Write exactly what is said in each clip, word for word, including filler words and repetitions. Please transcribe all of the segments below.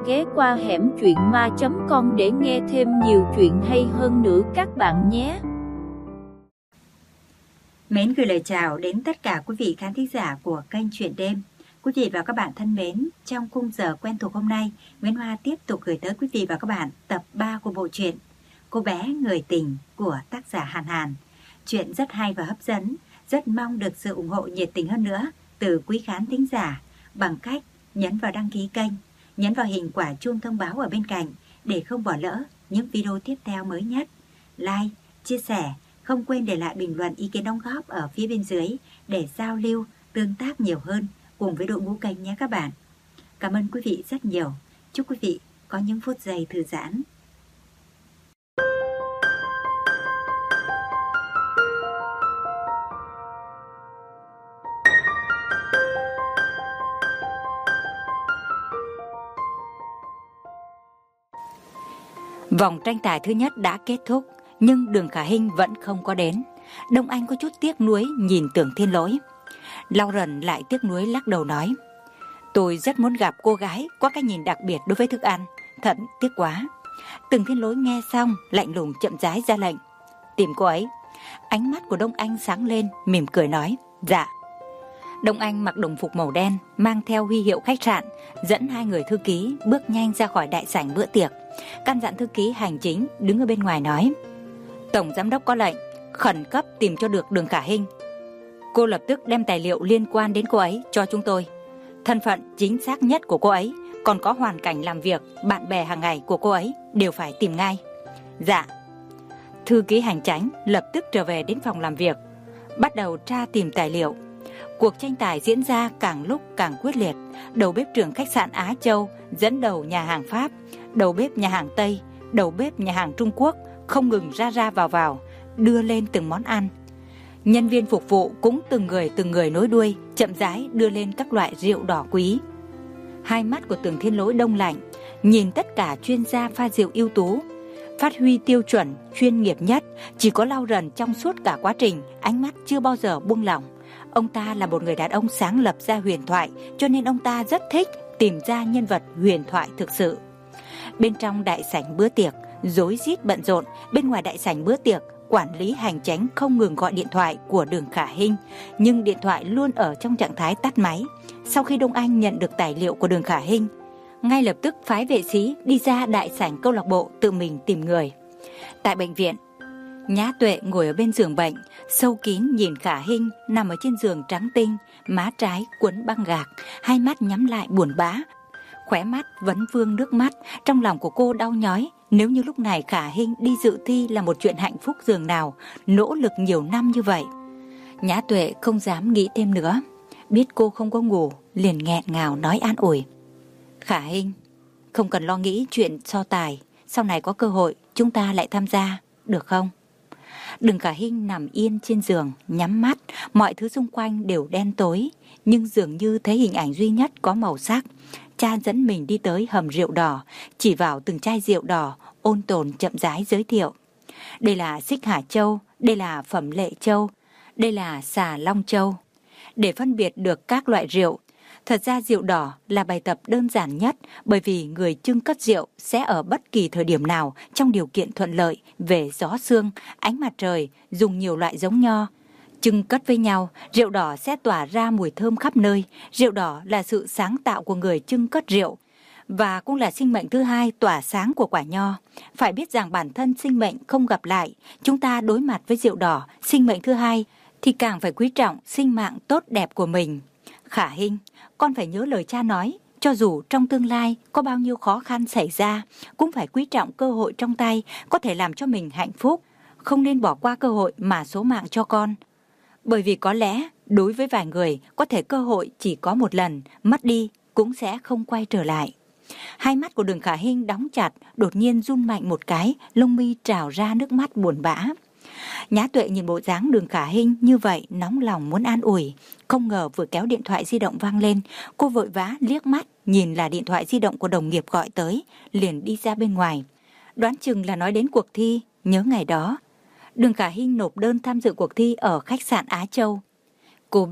ghé qua hẻm truyện ma chấm com để nghe thêm nhiều chuyện hay hơn nữa các bạn nhé. Mến gửi lời chào đến tất cả quý vị khán thính giả của kênh Chuyện Đêm. Quý vị và các bạn thân mến, trong khung giờ quen thuộc hôm nay, Nguyễn Hoa tiếp tục gửi tới quý vị và các bạn tập ba của bộ truyện Cô bé người tình của tác giả Hàn Hàn. Chuyện rất hay và hấp dẫn, rất mong được sự ủng hộ nhiệt tình hơn nữa từ quý khán thính giả bằng cách nhấn vào đăng ký kênh, nhấn vào hình quả chuông thông báo ở bên cạnh để không bỏ lỡ những video tiếp theo mới nhất. Like, chia sẻ, không quên để lại bình luận ý kiến đóng góp ở phía bên dưới để giao lưu, tương tác nhiều hơn cùng với đội ngũ kênh nhé các bạn. Cảm ơn quý vị rất nhiều. Chúc quý vị có những phút giây thư giãn. Vòng tranh tài thứ nhất đã kết thúc, nhưng Đường Khả Hinh vẫn không có đến. Đông Anh có chút tiếc nuối nhìn Tưởng Thiên Lỗi. Lauren lại tiếc nuối lắc đầu nói: Tôi rất muốn gặp cô gái có cái nhìn đặc biệt đối với thức ăn, thật tiếc quá. Tưởng Thiên Lỗi nghe xong lạnh lùng chậm rãi ra lệnh: Tìm cô ấy. Ánh mắt của Đông Anh sáng lên, mỉm cười nói: Dạ. Đông Anh mặc đồng phục màu đen, mang theo huy hiệu khách sạn, dẫn hai người thư ký bước nhanh ra khỏi đại sảnh bữa tiệc. Căn dặn thư ký hành chính đứng ở bên ngoài nói: Tổng giám đốc có lệnh khẩn cấp tìm cho được Đường Khả Hinh. Cô lập tức đem tài liệu liên quan đến cô ấy cho chúng tôi. Thân phận chính xác nhất của cô ấy, còn có hoàn cảnh làm việc, bạn bè hàng ngày của cô ấy đều phải tìm ngay. Dạ. Thư ký hành chánh lập tức trở về đến phòng làm việc, bắt đầu tra tìm tài liệu. Cuộc tranh tài diễn ra càng lúc càng quyết liệt. Đầu bếp trưởng khách sạn Á Châu dẫn đầu nhà hàng Pháp, đầu bếp nhà hàng Tây, đầu bếp nhà hàng Trung Quốc không ngừng ra ra vào vào, đưa lên từng món ăn. Nhân viên phục vụ cũng từng người từng người nối đuôi, chậm rãi đưa lên các loại rượu đỏ quý. Hai mắt của Tưởng Thiên Lỗi đông lạnh, nhìn tất cả chuyên gia pha rượu ưu tú, phát huy tiêu chuẩn chuyên nghiệp nhất. Chỉ có Lauren trong suốt cả quá trình, ánh mắt chưa bao giờ buông lỏng. Ông ta là một người đàn ông sáng lập ra huyền thoại, cho nên ông ta rất thích tìm ra nhân vật huyền thoại thực sự. Bên trong đại sảnh bữa tiệc rối rít bận rộn. Bên ngoài đại sảnh bữa tiệc, quản lý hành chánh không ngừng gọi điện thoại của Đường Khả Hinh, nhưng điện thoại luôn ở trong trạng thái tắt máy. Sau khi Đông Anh nhận được tài liệu của Đường Khả Hinh, ngay lập tức phái vệ sĩ đi ra đại sảnh câu lạc bộ tự mình tìm người. Tại bệnh viện, Nhã Tuệ ngồi ở bên giường bệnh, sâu kín nhìn Khả Hinh nằm ở trên giường trắng tinh, má trái quấn băng gạc, hai mắt nhắm lại buồn bã, khóe mắt vẫn vương nước mắt. Trong lòng của cô đau nhói. Nếu như lúc này Khả Hinh đi dự thi là một chuyện hạnh phúc dường nào, nỗ lực nhiều năm như vậy. Nhã Tuệ không dám nghĩ thêm nữa, biết cô không có ngủ, liền nghẹn ngào nói an ủi: Khả Hinh, không cần lo nghĩ chuyện so tài, sau này có cơ hội chúng ta lại tham gia, được không? Đường Khả Hinh nằm yên trên giường, nhắm mắt, mọi thứ xung quanh đều đen tối, nhưng dường như thấy hình ảnh duy nhất có màu sắc. Cha dẫn mình đi tới hầm rượu đỏ, chỉ vào từng chai rượu đỏ, ôn tồn chậm rãi giới thiệu: Đây là Xích Hà Châu, đây là Phẩm Lệ Châu, đây là Xà Long Châu. Để phân biệt được các loại rượu, thật ra rượu đỏ là bài tập đơn giản nhất, bởi vì người chưng cất rượu sẽ ở bất kỳ thời điểm nào trong điều kiện thuận lợi về gió sương, ánh mặt trời, dùng nhiều loại giống nho. Chưng cất với nhau, rượu đỏ sẽ tỏa ra mùi thơm khắp nơi. Rượu đỏ là sự sáng tạo của người chưng cất rượu, và cũng là sinh mệnh thứ hai tỏa sáng của quả nho. Phải biết rằng bản thân sinh mệnh không gặp lại, chúng ta đối mặt với rượu đỏ, sinh mệnh thứ hai, thì càng phải quý trọng sinh mạng tốt đẹp của mình. Khả Hinh, con phải nhớ lời cha nói, cho dù trong tương lai có bao nhiêu khó khăn xảy ra, cũng phải quý trọng cơ hội trong tay, có thể làm cho mình hạnh phúc. Không nên bỏ qua cơ hội mà số mạng cho con. Bởi vì có lẽ đối với vài người, có thể cơ hội chỉ có một lần, mất đi cũng sẽ không quay trở lại. Hai mắt của Đường Khả Hinh đóng chặt, đột nhiên run mạnh một cái, lông mi trào ra nước mắt buồn bã. Nhã Tuệ nhìn bộ dáng Đường Khả Hinh như vậy, nóng lòng muốn an ủi. Không ngờ vừa kéo điện thoại di động vang lên, cô vội vã liếc mắt, nhìn là điện thoại di động của đồng nghiệp gọi tới, liền đi ra bên ngoài. Đoán chừng là nói đến cuộc thi, nhớ ngày đó Đường Khả Hinh nộp đơn tham dự cuộc thi ở khách sạn Á Châu. Cô biết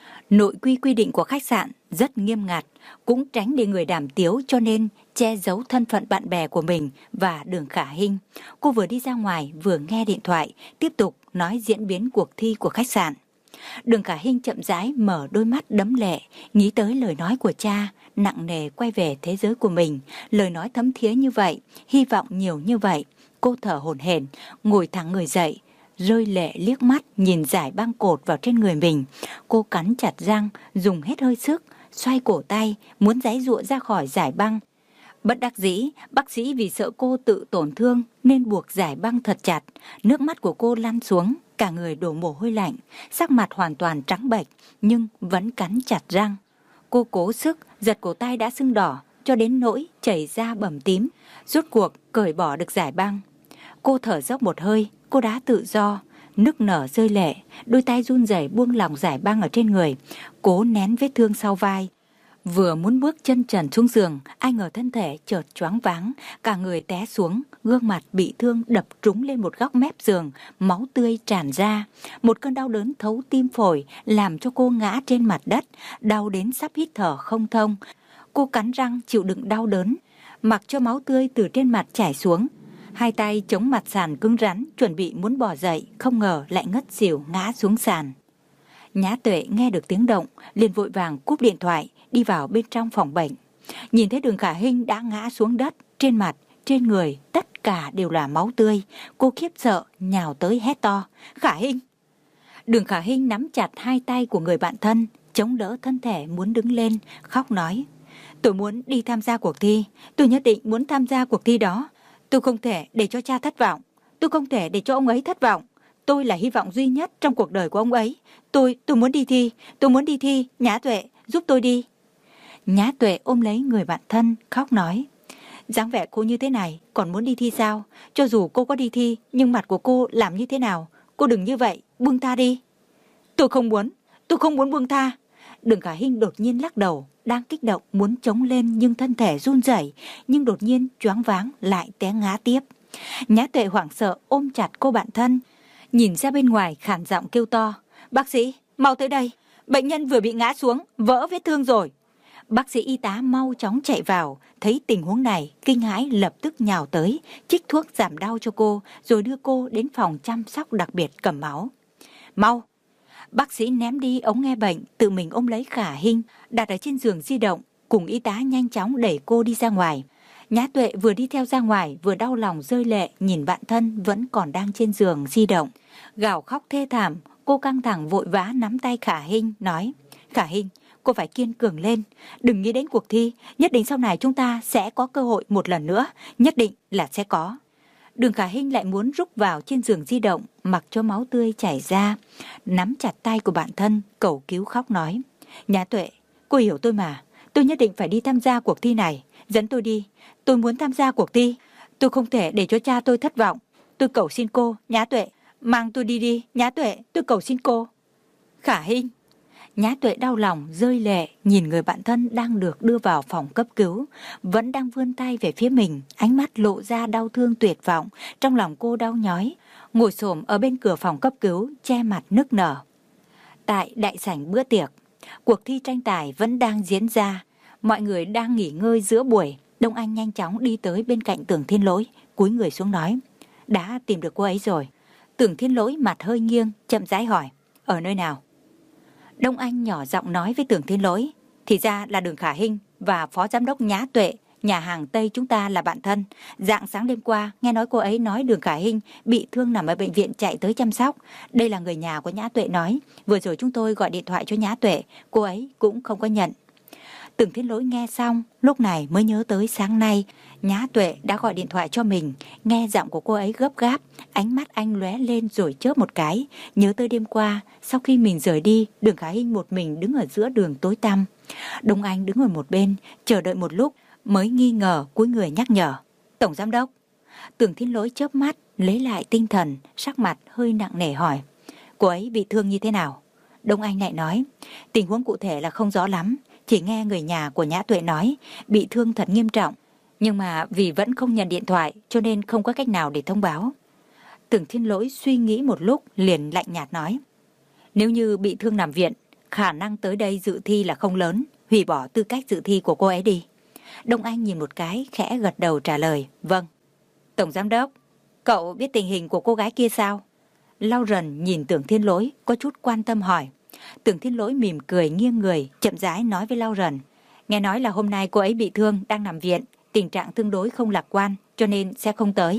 Nội quy quy định của khách sạn rất nghiêm ngặt, cũng tránh để người đàm tiếu cho nên che giấu thân phận bạn bè của mình và Đường Khả Hinh. Cô vừa đi ra ngoài vừa nghe điện thoại, tiếp tục nói diễn biến cuộc thi của khách sạn. Đường Khả Hinh chậm rãi mở đôi mắt đẫm lệ, nghĩ tới lời nói của cha, nặng nề quay về thế giới của mình. Lời nói thấm thía như vậy, hy vọng nhiều như vậy. Cô thở hổn hển, ngồi thẳng người dậy, rơi lệ liếc mắt nhìn dải băng cột vào trên người mình. Cô cắn chặt răng, dùng hết hơi sức, xoay cổ tay, muốn giãy giụa ra khỏi dải băng. Bất đắc dĩ, bác sĩ vì sợ cô tự tổn thương nên buộc dải băng thật chặt. Nước mắt của cô lăn xuống, cả người đổ mồ hôi lạnh, sắc mặt hoàn toàn trắng bệch nhưng vẫn cắn chặt răng. Cô cố sức giật cổ tay đã sưng đỏ cho đến nỗi chảy ra bầm tím, rốt cuộc cởi bỏ được dải băng. Cô thở dốc một hơi, cô đã tự do, nức nở rơi lệ, đôi tay run rẩy buông lỏng dải băng ở trên người, cố nén vết thương sau vai. Vừa muốn bước chân trần xuống giường, ai ngờ thân thể chợt choáng váng, cả người té xuống, gương mặt bị thương đập trúng lên một góc mép giường, máu tươi tràn ra. Một cơn đau đớn thấu tim phổi làm cho cô ngã trên mặt đất, đau đến sắp hít thở không thông. Cô cắn răng chịu đựng đau đớn, mặc cho máu tươi từ trên mặt chảy xuống. Hai tay chống mặt sàn cứng rắn, chuẩn bị muốn bò dậy, không ngờ lại ngất xỉu ngã xuống sàn. Nhã Tuệ nghe được tiếng động, liền vội vàng cúp điện thoại, đi vào bên trong phòng bệnh. Nhìn thấy Đường Khả Hinh đã ngã xuống đất, trên mặt, trên người, tất cả đều là máu tươi. Cô khiếp sợ, nhào tới hét to, Khả Hinh! Đường Khả Hinh nắm chặt hai tay của người bạn thân, chống đỡ thân thể muốn đứng lên, khóc nói, tôi muốn đi tham gia cuộc thi, tôi nhất định muốn tham gia cuộc thi đó. Tôi không thể để cho cha thất vọng, tôi không thể để cho ông ấy thất vọng. Tôi là hy vọng duy nhất trong cuộc đời của ông ấy. Tôi, tôi muốn đi thi, tôi muốn đi thi, Nhã Tuệ, giúp tôi đi. Nhã Tuệ ôm lấy người bạn thân, khóc nói, dáng vẻ cô như thế này, còn muốn đi thi sao? Cho dù cô có đi thi, nhưng mặt của cô làm như thế nào? Cô đừng như vậy, buông tha đi. Tôi không muốn, tôi không muốn buông tha. Đường Khả Hinh đột nhiên lắc đầu, đang kích động muốn chống lên nhưng thân thể run rẩy, nhưng đột nhiên choáng váng lại té ngã tiếp. Nhã Tuệ hoảng sợ ôm chặt cô bạn thân, nhìn ra bên ngoài khàn giọng kêu to, bác sĩ, mau tới đây, bệnh nhân vừa bị ngã xuống, vỡ vết thương rồi. Bác sĩ y tá mau chóng chạy vào, thấy tình huống này, kinh hãi lập tức nhào tới, chích thuốc giảm đau cho cô, rồi đưa cô đến phòng chăm sóc đặc biệt cầm máu. Mau! Bác sĩ ném đi ống nghe bệnh, tự mình ôm lấy Khả Hinh, đặt ở trên giường di động, cùng y tá nhanh chóng đẩy cô đi ra ngoài. Nhã Tuệ vừa đi theo ra ngoài, vừa đau lòng rơi lệ, nhìn bạn thân vẫn còn đang trên giường di động. Gào khóc thê thảm, cô căng thẳng vội vã nắm tay Khả Hinh, nói, Khả Hinh, cô phải kiên cường lên, đừng nghĩ đến cuộc thi, nhất định sau này chúng ta sẽ có cơ hội một lần nữa, nhất định là sẽ có. Đường Khả Hinh lại muốn rúc vào trên giường di động, mặc cho máu tươi chảy ra, nắm chặt tay của bạn thân, cầu cứu khóc nói, Nhã Tuệ, cô hiểu tôi mà, tôi nhất định phải đi tham gia cuộc thi này, dẫn tôi đi, tôi muốn tham gia cuộc thi, tôi không thể để cho cha tôi thất vọng, tôi cầu xin cô, Nhã Tuệ, mang tôi đi đi, Nhã Tuệ, tôi cầu xin cô. Khả Hinh! Nhã Tuệ đau lòng rơi lệ, nhìn người bạn thân đang được đưa vào phòng cấp cứu, vẫn đang vươn tay về phía mình, ánh mắt lộ ra đau thương tuyệt vọng, trong lòng cô đau nhói, ngồi xổm ở bên cửa phòng cấp cứu, che mặt nức nở. Tại đại sảnh bữa tiệc, cuộc thi tranh tài vẫn đang diễn ra, mọi người đang nghỉ ngơi giữa buổi. Đông Anh nhanh chóng đi tới bên cạnh Tưởng Thiên Lỗi, cúi người xuống nói, đã tìm được cô ấy rồi. Tưởng Thiên Lỗi mặt hơi nghiêng, chậm rãi hỏi, ở nơi nào? Đông Anh nhỏ giọng nói với Tưởng Thiên Lỗi, thì ra là Đường Khả Hinh và phó giám đốc Nhã Tuệ, nhà hàng Tây chúng ta là bạn thân. Rạng sáng đêm qua, nghe nói cô ấy nói Đường Khả Hinh bị thương nằm ở bệnh viện chạy tới chăm sóc. Đây là người nhà của Nhã Tuệ nói, vừa rồi chúng tôi gọi điện thoại cho Nhã Tuệ, cô ấy cũng không có nhận. Tưởng Thiên Lỗi nghe xong, lúc này mới nhớ tới sáng nay, Nhã Tuệ đã gọi điện thoại cho mình, nghe giọng của cô ấy gấp gáp, ánh mắt anh lóe lên rồi chớp một cái, nhớ tới đêm qua, sau khi mình rời đi, Đường Khả Hinh một mình đứng ở giữa đường tối tăm. Đông Anh đứng ở một bên, chờ đợi một lúc, mới nghi ngờ cúi người nhắc nhở. Tổng giám đốc. Tưởng Thiên Lỗi chớp mắt, lấy lại tinh thần, sắc mặt hơi nặng nề hỏi. Cô ấy bị thương như thế nào? Đông Anh lại nói, tình huống cụ thể là không rõ lắm, chỉ nghe người nhà của Nhã Tuệ nói, bị thương thật nghiêm trọng, nhưng mà vì vẫn không nhận điện thoại cho nên không có cách nào để thông báo. Tưởng Thiên Lỗi suy nghĩ một lúc liền lạnh nhạt nói, nếu như bị thương nằm viện, khả năng tới đây dự thi là không lớn, hủy bỏ tư cách dự thi của cô ấy đi. Đông Anh nhìn một cái, khẽ gật đầu trả lời, vâng. Tổng giám đốc, cậu biết tình hình của cô gái kia sao? Lau Rần nhìn Tưởng Thiên Lỗi, có chút quan tâm hỏi. Tưởng Thiên Lỗi mỉm cười nghiêng người, chậm rãi nói với Lau Rần. Nghe nói là hôm nay cô ấy bị thương, đang nằm viện, tình trạng tương đối không lạc quan, cho nên sẽ không tới.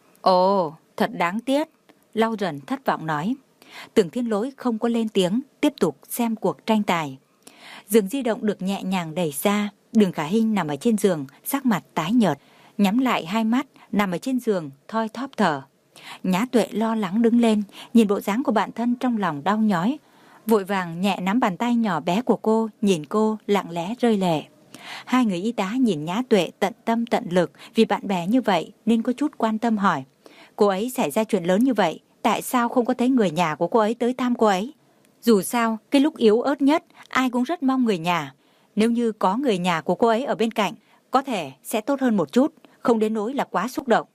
Ồ, thật đáng tiếc, Lau Rần thất vọng nói. Tưởng Thiên Lỗi không có lên tiếng, tiếp tục xem cuộc tranh tài. Giường di động được nhẹ nhàng đẩy ra, Đường Khả Hinh nằm ở trên giường, sắc mặt tái nhợt, nhắm lại hai mắt, nằm ở trên giường, thoi thóp thở. Nhã Tuệ lo lắng đứng lên, nhìn bộ dáng của bạn thân trong lòng đau nhói, vội vàng nhẹ nắm bàn tay nhỏ bé của cô, nhìn cô lặng lẽ rơi lệ. Hai người y tá nhìn Nhã Tuệ tận tâm tận lực, vì bạn bè như vậy nên có chút quan tâm hỏi. Cô ấy xảy ra chuyện lớn như vậy, tại sao không có thấy người nhà của cô ấy tới thăm cô ấy? Dù sao, cái lúc yếu ớt nhất, ai cũng rất mong người nhà. Nếu như có người nhà của cô ấy ở bên cạnh, có thể sẽ tốt hơn một chút, không đến nỗi là quá xúc động.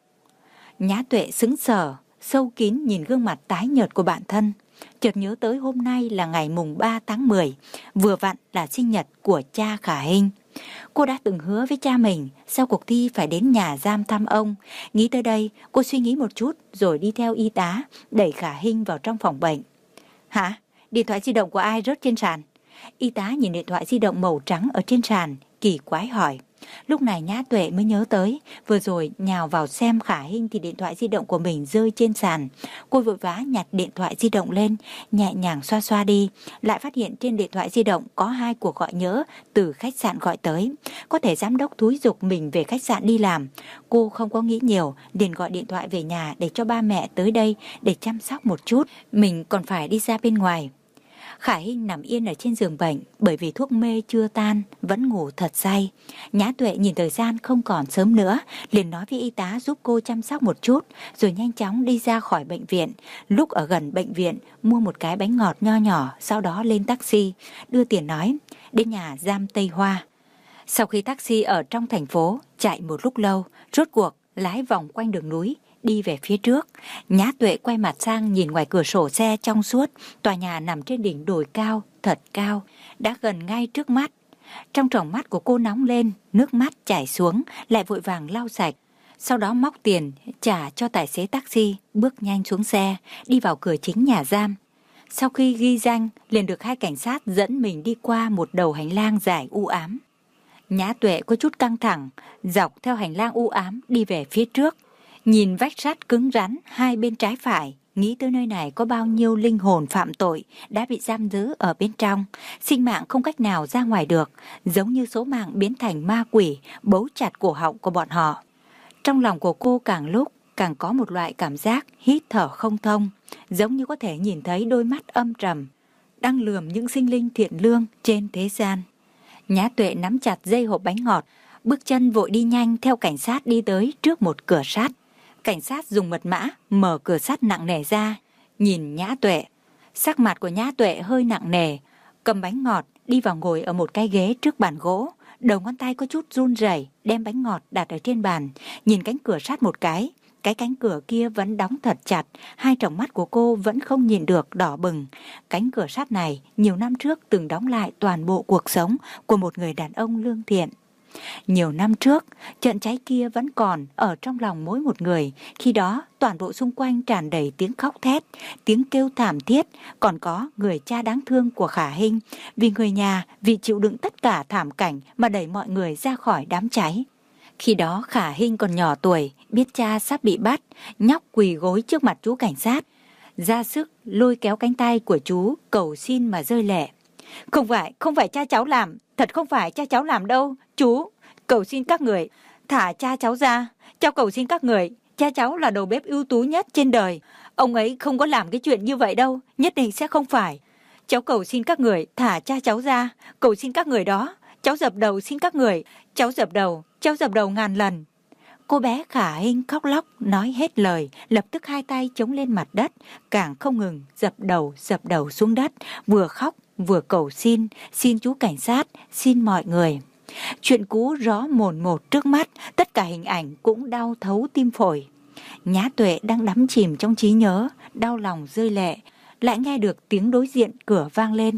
Nhã Tuệ sững sờ, sâu kín nhìn gương mặt tái nhợt của bạn thân. Chợt nhớ tới hôm nay là ngày mùng ba tháng mười, vừa vặn là sinh nhật của cha Khả Hinh. Cô đã từng hứa với cha mình sau cuộc thi phải đến nhà giam thăm ông. Nghĩ tới đây, cô suy nghĩ một chút rồi đi theo y tá, đẩy Khả Hinh vào trong phòng bệnh. Hả? Điện thoại di động của ai rớt trên sàn? Y tá nhìn điện thoại di động màu trắng ở trên sàn, kỳ quái hỏi. Lúc này Nhã Tuệ mới nhớ tới, vừa rồi nhào vào xem Khả Hinh thì điện thoại di động của mình rơi trên sàn. Cô vội vã nhặt điện thoại di động lên, nhẹ nhàng xoa xoa đi, lại phát hiện trên điện thoại di động có hai cuộc gọi nhỡ từ khách sạn gọi tới. Có thể giám đốc thúi giục mình về khách sạn đi làm. Cô không có nghĩ nhiều, liền gọi điện thoại về nhà để cho ba mẹ tới đây để chăm sóc một chút. Mình còn phải đi ra bên ngoài. Khả Hinh nằm yên ở trên giường bệnh, bởi vì thuốc mê chưa tan, vẫn ngủ thật say. Nhã Tuệ nhìn thời gian không còn sớm nữa, liền nói với y tá giúp cô chăm sóc một chút, rồi nhanh chóng đi ra khỏi bệnh viện. Lúc ở gần bệnh viện, mua một cái bánh ngọt nho nhỏ, sau đó lên taxi, đưa tiền nói, đến nhà giam Tây Hoa. Sau khi taxi ở trong thành phố, chạy một lúc lâu, rốt cuộc lái vòng quanh đường núi, đi về phía trước. Nhã Tuệ quay mặt sang nhìn ngoài cửa sổ xe trong suốt, tòa nhà nằm trên đỉnh đồi cao, thật cao, đã gần ngay trước mắt. Trong tròng mắt của cô nóng lên, nước mắt chảy xuống, lại vội vàng lau sạch. Sau đó móc tiền, trả cho tài xế taxi, bước nhanh xuống xe, đi vào cửa chính nhà giam. Sau khi ghi danh, liền được hai cảnh sát dẫn mình đi qua một đầu hành lang dài u ám. Nhã Tuệ có chút căng thẳng, dọc theo hành lang u ám đi về phía trước. Nhìn vách sắt cứng rắn hai bên trái phải, nghĩ tới nơi này có bao nhiêu linh hồn phạm tội đã bị giam giữ ở bên trong, sinh mạng không cách nào ra ngoài được, giống như số mạng biến thành ma quỷ, bấu chặt cổ họng của bọn họ. Trong lòng của cô càng lúc càng có một loại cảm giác hít thở không thông, giống như có thể nhìn thấy đôi mắt âm trầm, đang lườm những sinh linh thiện lương trên thế gian. Nhã Tuệ nắm chặt dây hộp bánh ngọt, bước chân vội đi nhanh theo cảnh sát đi tới trước một cửa sắt. Cảnh sát dùng mật mã mở cửa sắt nặng nề ra, nhìn Nhã Tuệ. Sắc mặt của Nhã Tuệ hơi nặng nề, cầm bánh ngọt đi vào ngồi ở một cái ghế trước bàn gỗ. Đầu ngón tay có chút run rẩy, đem bánh ngọt đặt ở trên bàn, nhìn cánh cửa sắt một cái. Cái cánh cửa kia vẫn đóng thật chặt, hai tròng mắt của cô vẫn không nhìn được đỏ bừng. Cánh cửa sắt này nhiều năm trước từng đóng lại toàn bộ cuộc sống của một người đàn ông lương thiện. Nhiều năm trước, trận cháy kia vẫn còn ở trong lòng mỗi một người. Khi đó, toàn bộ xung quanh tràn đầy tiếng khóc thét, tiếng kêu thảm thiết. Còn có người cha đáng thương của Khả Hinh, vì người nhà, vì chịu đựng tất cả thảm cảnh mà đẩy mọi người ra khỏi đám cháy. Khi đó Khả Hinh còn nhỏ tuổi, biết cha sắp bị bắt, nhóc quỳ gối trước mặt chú cảnh sát, ra sức lôi kéo cánh tay của chú, cầu xin mà rơi lệ. Không phải, không phải cha cháu làm, thật không phải cha cháu làm đâu, chú, cầu xin các người, thả cha cháu ra, cháu cầu xin các người, cha cháu là đầu bếp ưu tú nhất trên đời, ông ấy không có làm cái chuyện như vậy đâu, nhất định sẽ không phải. Cháu cầu xin các người, thả cha cháu ra, cầu xin các người đó, cháu dập đầu xin các người, cháu dập đầu, cháu dập đầu ngàn lần. Cô bé Khả Hinh khóc lóc, nói hết lời, lập tức hai tay chống lên mặt đất, càng không ngừng dập đầu, dập đầu xuống đất, vừa khóc, vừa cầu xin, xin chú cảnh sát, xin mọi người. Chuyện cũ rõ mồn một trước mắt, tất cả hình ảnh cũng đau thấu tim phổi. Nhã Tuệ đang đắm chìm trong trí nhớ, đau lòng rơi lệ, lại nghe được tiếng đối diện cửa vang lên.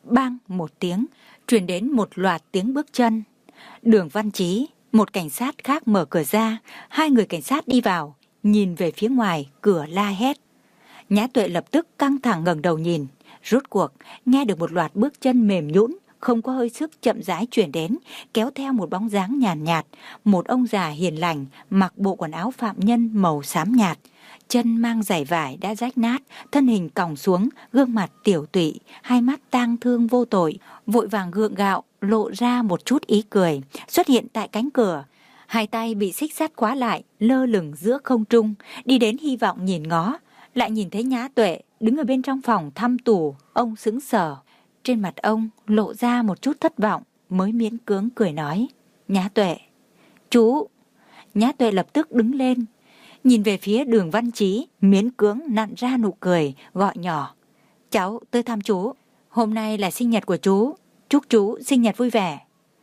bang một tiếng, truyền đến một loạt tiếng bước chân. Đường Văn Chí, một cảnh sát khác mở cửa ra, hai người cảnh sát đi vào, nhìn về phía ngoài, cửa la hét. Nhã Tuệ lập tức căng thẳng ngẩng đầu nhìn, rốt cuộc nghe được một loạt bước chân mềm nhũn, không có hơi sức chậm rãi chuyển đến, kéo theo một bóng dáng nhàn nhạt, nhạt, một ông già hiền lành, mặc bộ quần áo phạm nhân màu xám nhạt, chân mang giày vải đã rách nát, thân hình còng xuống, gương mặt tiểu tụy, hai mắt tang thương vô tội, vội vàng gượng gạo, lộ ra một chút ý cười, xuất hiện tại cánh cửa. Hai tay bị xích sắt khóa lại, lơ lửng giữa không trung, đi đến hy vọng nhìn ngó, lại nhìn thấy Nhã Tuệ đứng ở bên trong phòng thăm tủ. Ông sững sờ, trên mặt ông lộ ra một chút thất vọng, mới miễn cưỡng cười nói: Nhã Tuệ, chú. Nhã Tuệ lập tức đứng lên, nhìn về phía Đường Văn Chí, miễn cưỡng nặn ra nụ cười, gọi nhỏ: Cháu tới thăm chú, hôm nay là sinh nhật của chú, chúc chú sinh nhật vui vẻ.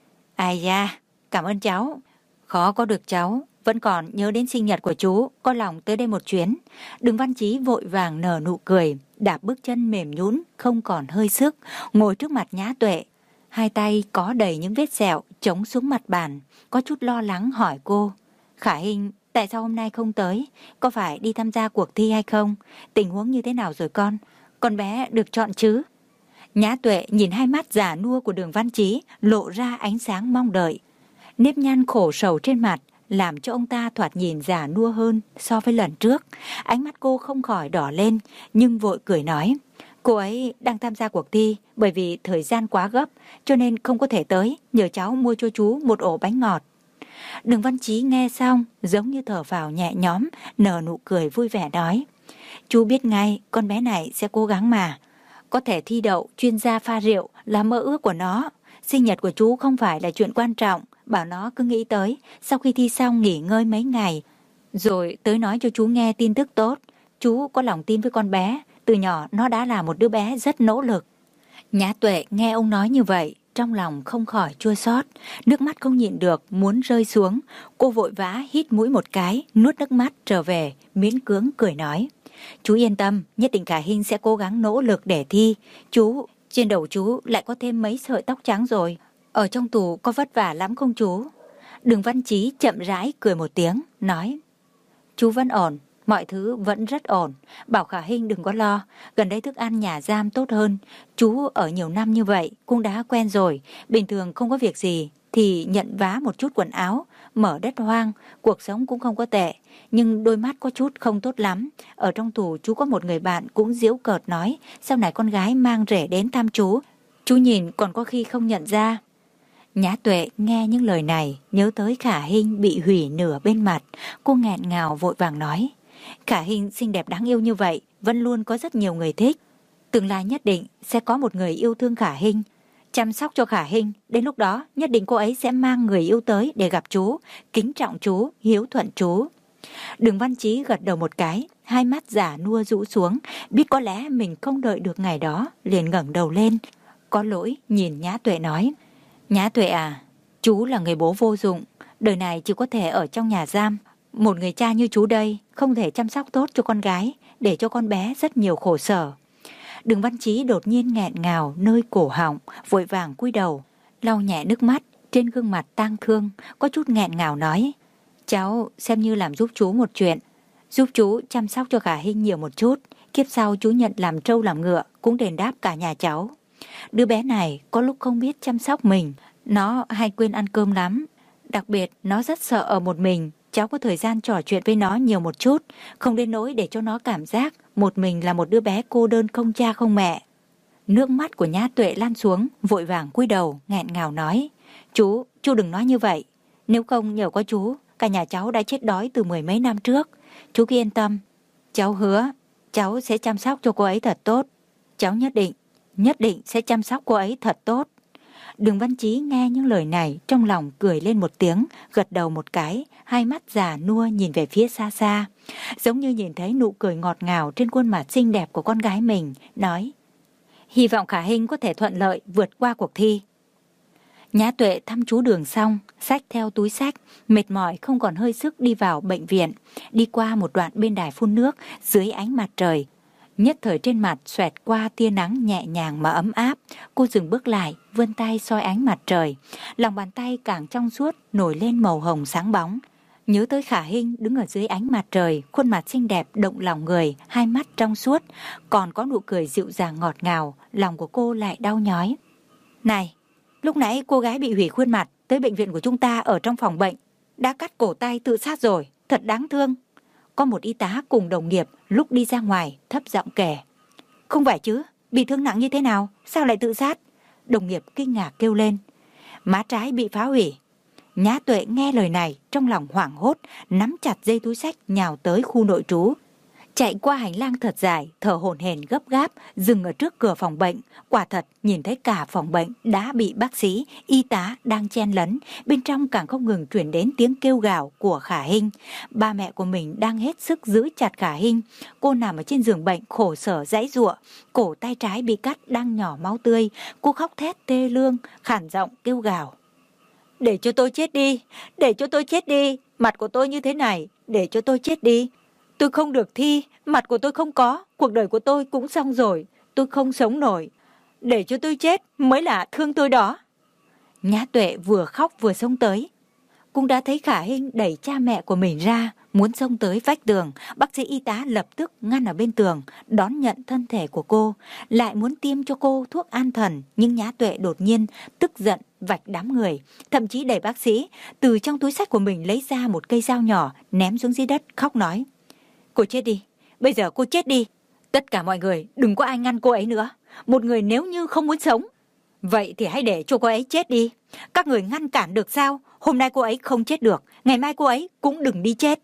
Ai da, cảm ơn cháu. Khó có được cháu vẫn còn nhớ đến sinh nhật của chú, có lòng tới đây một chuyến. Đường Văn Chí vội vàng nở nụ cười, đạp bước chân mềm nhũn, không còn hơi sức, ngồi trước mặt Nhã Tuệ. Hai tay có đầy những vết sẹo chống xuống mặt bàn, có chút lo lắng hỏi cô: Khả Hinh, tại sao hôm nay không tới? Có phải đi tham gia cuộc thi hay không? Tình huống như thế nào rồi con? Con bé được chọn chứ? Nhã Tuệ nhìn hai mắt già nua của Đường Văn Chí, lộ ra ánh sáng mong đợi. Nếp nhăn khổ sầu trên mặt làm cho ông ta thoạt nhìn già nua hơn so với lần trước. Ánh mắt cô không khỏi đỏ lên, nhưng vội cười nói: Cô ấy đang tham gia cuộc thi, bởi vì thời gian quá gấp cho nên không có thể tới, nhờ cháu mua cho chú một ổ bánh ngọt. Đường Văn Chí nghe xong giống như thở phào nhẹ nhõm, nở nụ cười vui vẻ nói: Chú biết ngay con bé này sẽ cố gắng mà. Có thể thi đậu chuyên gia pha rượu là mơ ước của nó. Sinh nhật của chú không phải là chuyện quan trọng, bảo nó cứ nghĩ tới, sau khi thi xong nghỉ ngơi mấy ngày, rồi tới nói cho chú nghe tin tức tốt. Chú có lòng tin với con bé, từ nhỏ nó đã là một đứa bé rất nỗ lực. Nhã Tuệ nghe ông nói như vậy, trong lòng không khỏi chua xót, nước mắt không nhịn được muốn rơi xuống. Cô vội vã hít mũi một cái, nuốt nước mắt trở về, miễn cưỡng cười nói: Chú yên tâm, nhất định Khả Hinh sẽ cố gắng nỗ lực để thi. Chú, trên đầu chú lại có thêm mấy sợi tóc trắng rồi. Ở trong tù có vất vả lắm không chú? Đường Văn Chí chậm rãi cười một tiếng, nói: Chú vẫn ổn, mọi thứ vẫn rất ổn. Bảo Khả Hinh đừng có lo, gần đây thức ăn nhà giam tốt hơn. Chú ở nhiều năm như vậy cũng đã quen rồi. Bình thường không có việc gì thì nhận vá một chút quần áo, mở đất hoang, cuộc sống cũng không có tệ. Nhưng đôi mắt có chút không tốt lắm. Ở trong tù chú có một người bạn cũng giễu cợt nói sau này con gái mang rể đến thăm chú, chú nhìn còn có khi không nhận ra. Nhã Tuệ nghe những lời này, nhớ tới Khả Hinh bị hủy nửa bên mặt. Cô nghẹn ngào vội vàng nói: Khả Hinh xinh đẹp đáng yêu như vậy, vẫn luôn có rất nhiều người thích. Tương lai nhất định sẽ có một người yêu thương Khả Hinh, chăm sóc cho Khả Hinh. Đến lúc đó nhất định cô ấy sẽ mang người yêu tới để gặp chú, kính trọng chú, hiếu thuận chú. Đường Văn Chí gật đầu một cái, hai mắt già nua rũ xuống, biết có lẽ mình không đợi được ngày đó, liền ngẩng đầu lên, có lỗi nhìn Nhã Tuệ nói: Nhã Tuệ à, chú là người bố vô dụng, đời này chỉ có thể ở trong nhà giam. Một người cha như chú đây không thể chăm sóc tốt cho con gái, để cho con bé rất nhiều khổ sở. Đường Văn Chí đột nhiên nghẹn ngào nơi cổ họng, vội vàng cúi đầu, lau nhẹ nước mắt trên gương mặt tang thương, có chút nghẹn ngào nói: Cháu xem như làm giúp chú một chuyện, giúp chú chăm sóc cho Khả Hinh nhiều một chút, kiếp sau chú nhận làm trâu làm ngựa cũng đền đáp cả nhà cháu. Đứa bé này có lúc không biết chăm sóc mình, nó hay quên ăn cơm lắm. Đặc biệt nó rất sợ ở một mình. Cháu có thời gian trò chuyện với nó nhiều một chút, không đến nỗi để cho nó cảm giác một mình là một đứa bé cô đơn không cha không mẹ. Nước mắt của Nhã Tuệ lan xuống, vội vàng cúi đầu nghẹn ngào nói: Chú, chú đừng nói như vậy. Nếu không nhờ có chú, cả nhà cháu đã chết đói từ mười mấy năm trước. Chú cứ yên tâm, cháu hứa cháu sẽ chăm sóc cho cô ấy thật tốt. Cháu nhất định Nhất định sẽ chăm sóc cô ấy thật tốt. Đường Văn Chí nghe những lời này, trong lòng cười lên một tiếng, gật đầu một cái, hai mắt già nua nhìn về phía xa xa, giống như nhìn thấy nụ cười ngọt ngào trên khuôn mặt xinh đẹp của con gái mình, nói: Hy vọng Khả Hinh có thể thuận lợi vượt qua cuộc thi. Nhã Tuệ thăm chú Đường xong, xách theo túi xách, mệt mỏi không còn hơi sức đi vào bệnh viện, đi qua một đoạn bên đài phun nước dưới ánh mặt trời. Nhất thời trên mặt xoẹt qua tia nắng nhẹ nhàng mà ấm áp. Cô dừng bước lại, vươn tay soi ánh mặt trời. Lòng bàn tay càng trong suốt, nổi lên màu hồng sáng bóng. Nhớ tới Khả Hinh đứng ở dưới ánh mặt trời, khuôn mặt xinh đẹp động lòng người, hai mắt trong suốt, còn có nụ cười dịu dàng ngọt ngào, lòng của cô lại đau nhói. Này, lúc nãy cô gái bị hủy khuôn mặt tới bệnh viện của chúng ta ở trong phòng bệnh, đã cắt cổ tay tự sát rồi, thật đáng thương. Có một y tá cùng đồng nghiệp lúc đi ra ngoài thấp giọng kể. Không phải chứ, bị thương nặng như thế nào, sao lại tự sát? Đồng nghiệp kinh ngạc kêu lên. Má trái bị phá hủy. Nhã Tuệ nghe lời này trong lòng hoảng hốt, nắm chặt dây túi xách nhào tới khu nội trú. Chạy qua hành lang thật dài, thở hổn hển gấp gáp, dừng ở trước cửa phòng bệnh. Quả thật nhìn thấy cả phòng bệnh đã bị bác sĩ, y tá đang chen lấn. Bên trong càng không ngừng truyền đến tiếng kêu gào của Khả Hinh. Ba mẹ của mình đang hết sức giữ chặt Khả Hinh. Cô nằm ở trên giường bệnh khổ sở giãy giụa, cổ tay trái bị cắt đang nhỏ máu tươi. Cô khóc thét tê lương, khản giọng kêu gào. Để cho tôi chết đi, để cho tôi chết đi, mặt của tôi như thế này, để cho tôi chết đi. Tôi không được thi, mặt của tôi không có, cuộc đời của tôi cũng xong rồi, tôi không sống nổi. Để cho tôi chết mới là thương tôi đó. Nhã Tuệ vừa khóc vừa xông tới. Cũng đã thấy Khả Hinh đẩy cha mẹ của mình ra, muốn xông tới vách tường. Bác sĩ y tá lập tức ngăn ở bên tường, đón nhận thân thể của cô, lại muốn tiêm cho cô thuốc an thần. Nhưng Nhã Tuệ đột nhiên tức giận vạch đám người, thậm chí đẩy bác sĩ, từ trong túi xách của mình lấy ra một cây dao nhỏ, ném xuống dưới đất, khóc nói. Cô chết đi, bây giờ cô chết đi. Tất cả mọi người đừng có ai ngăn cô ấy nữa. Một người nếu như không muốn sống, vậy thì hãy để cho cô ấy chết đi. Các người ngăn cản được sao? Hôm nay cô ấy không chết được, ngày mai cô ấy cũng đừng đi chết.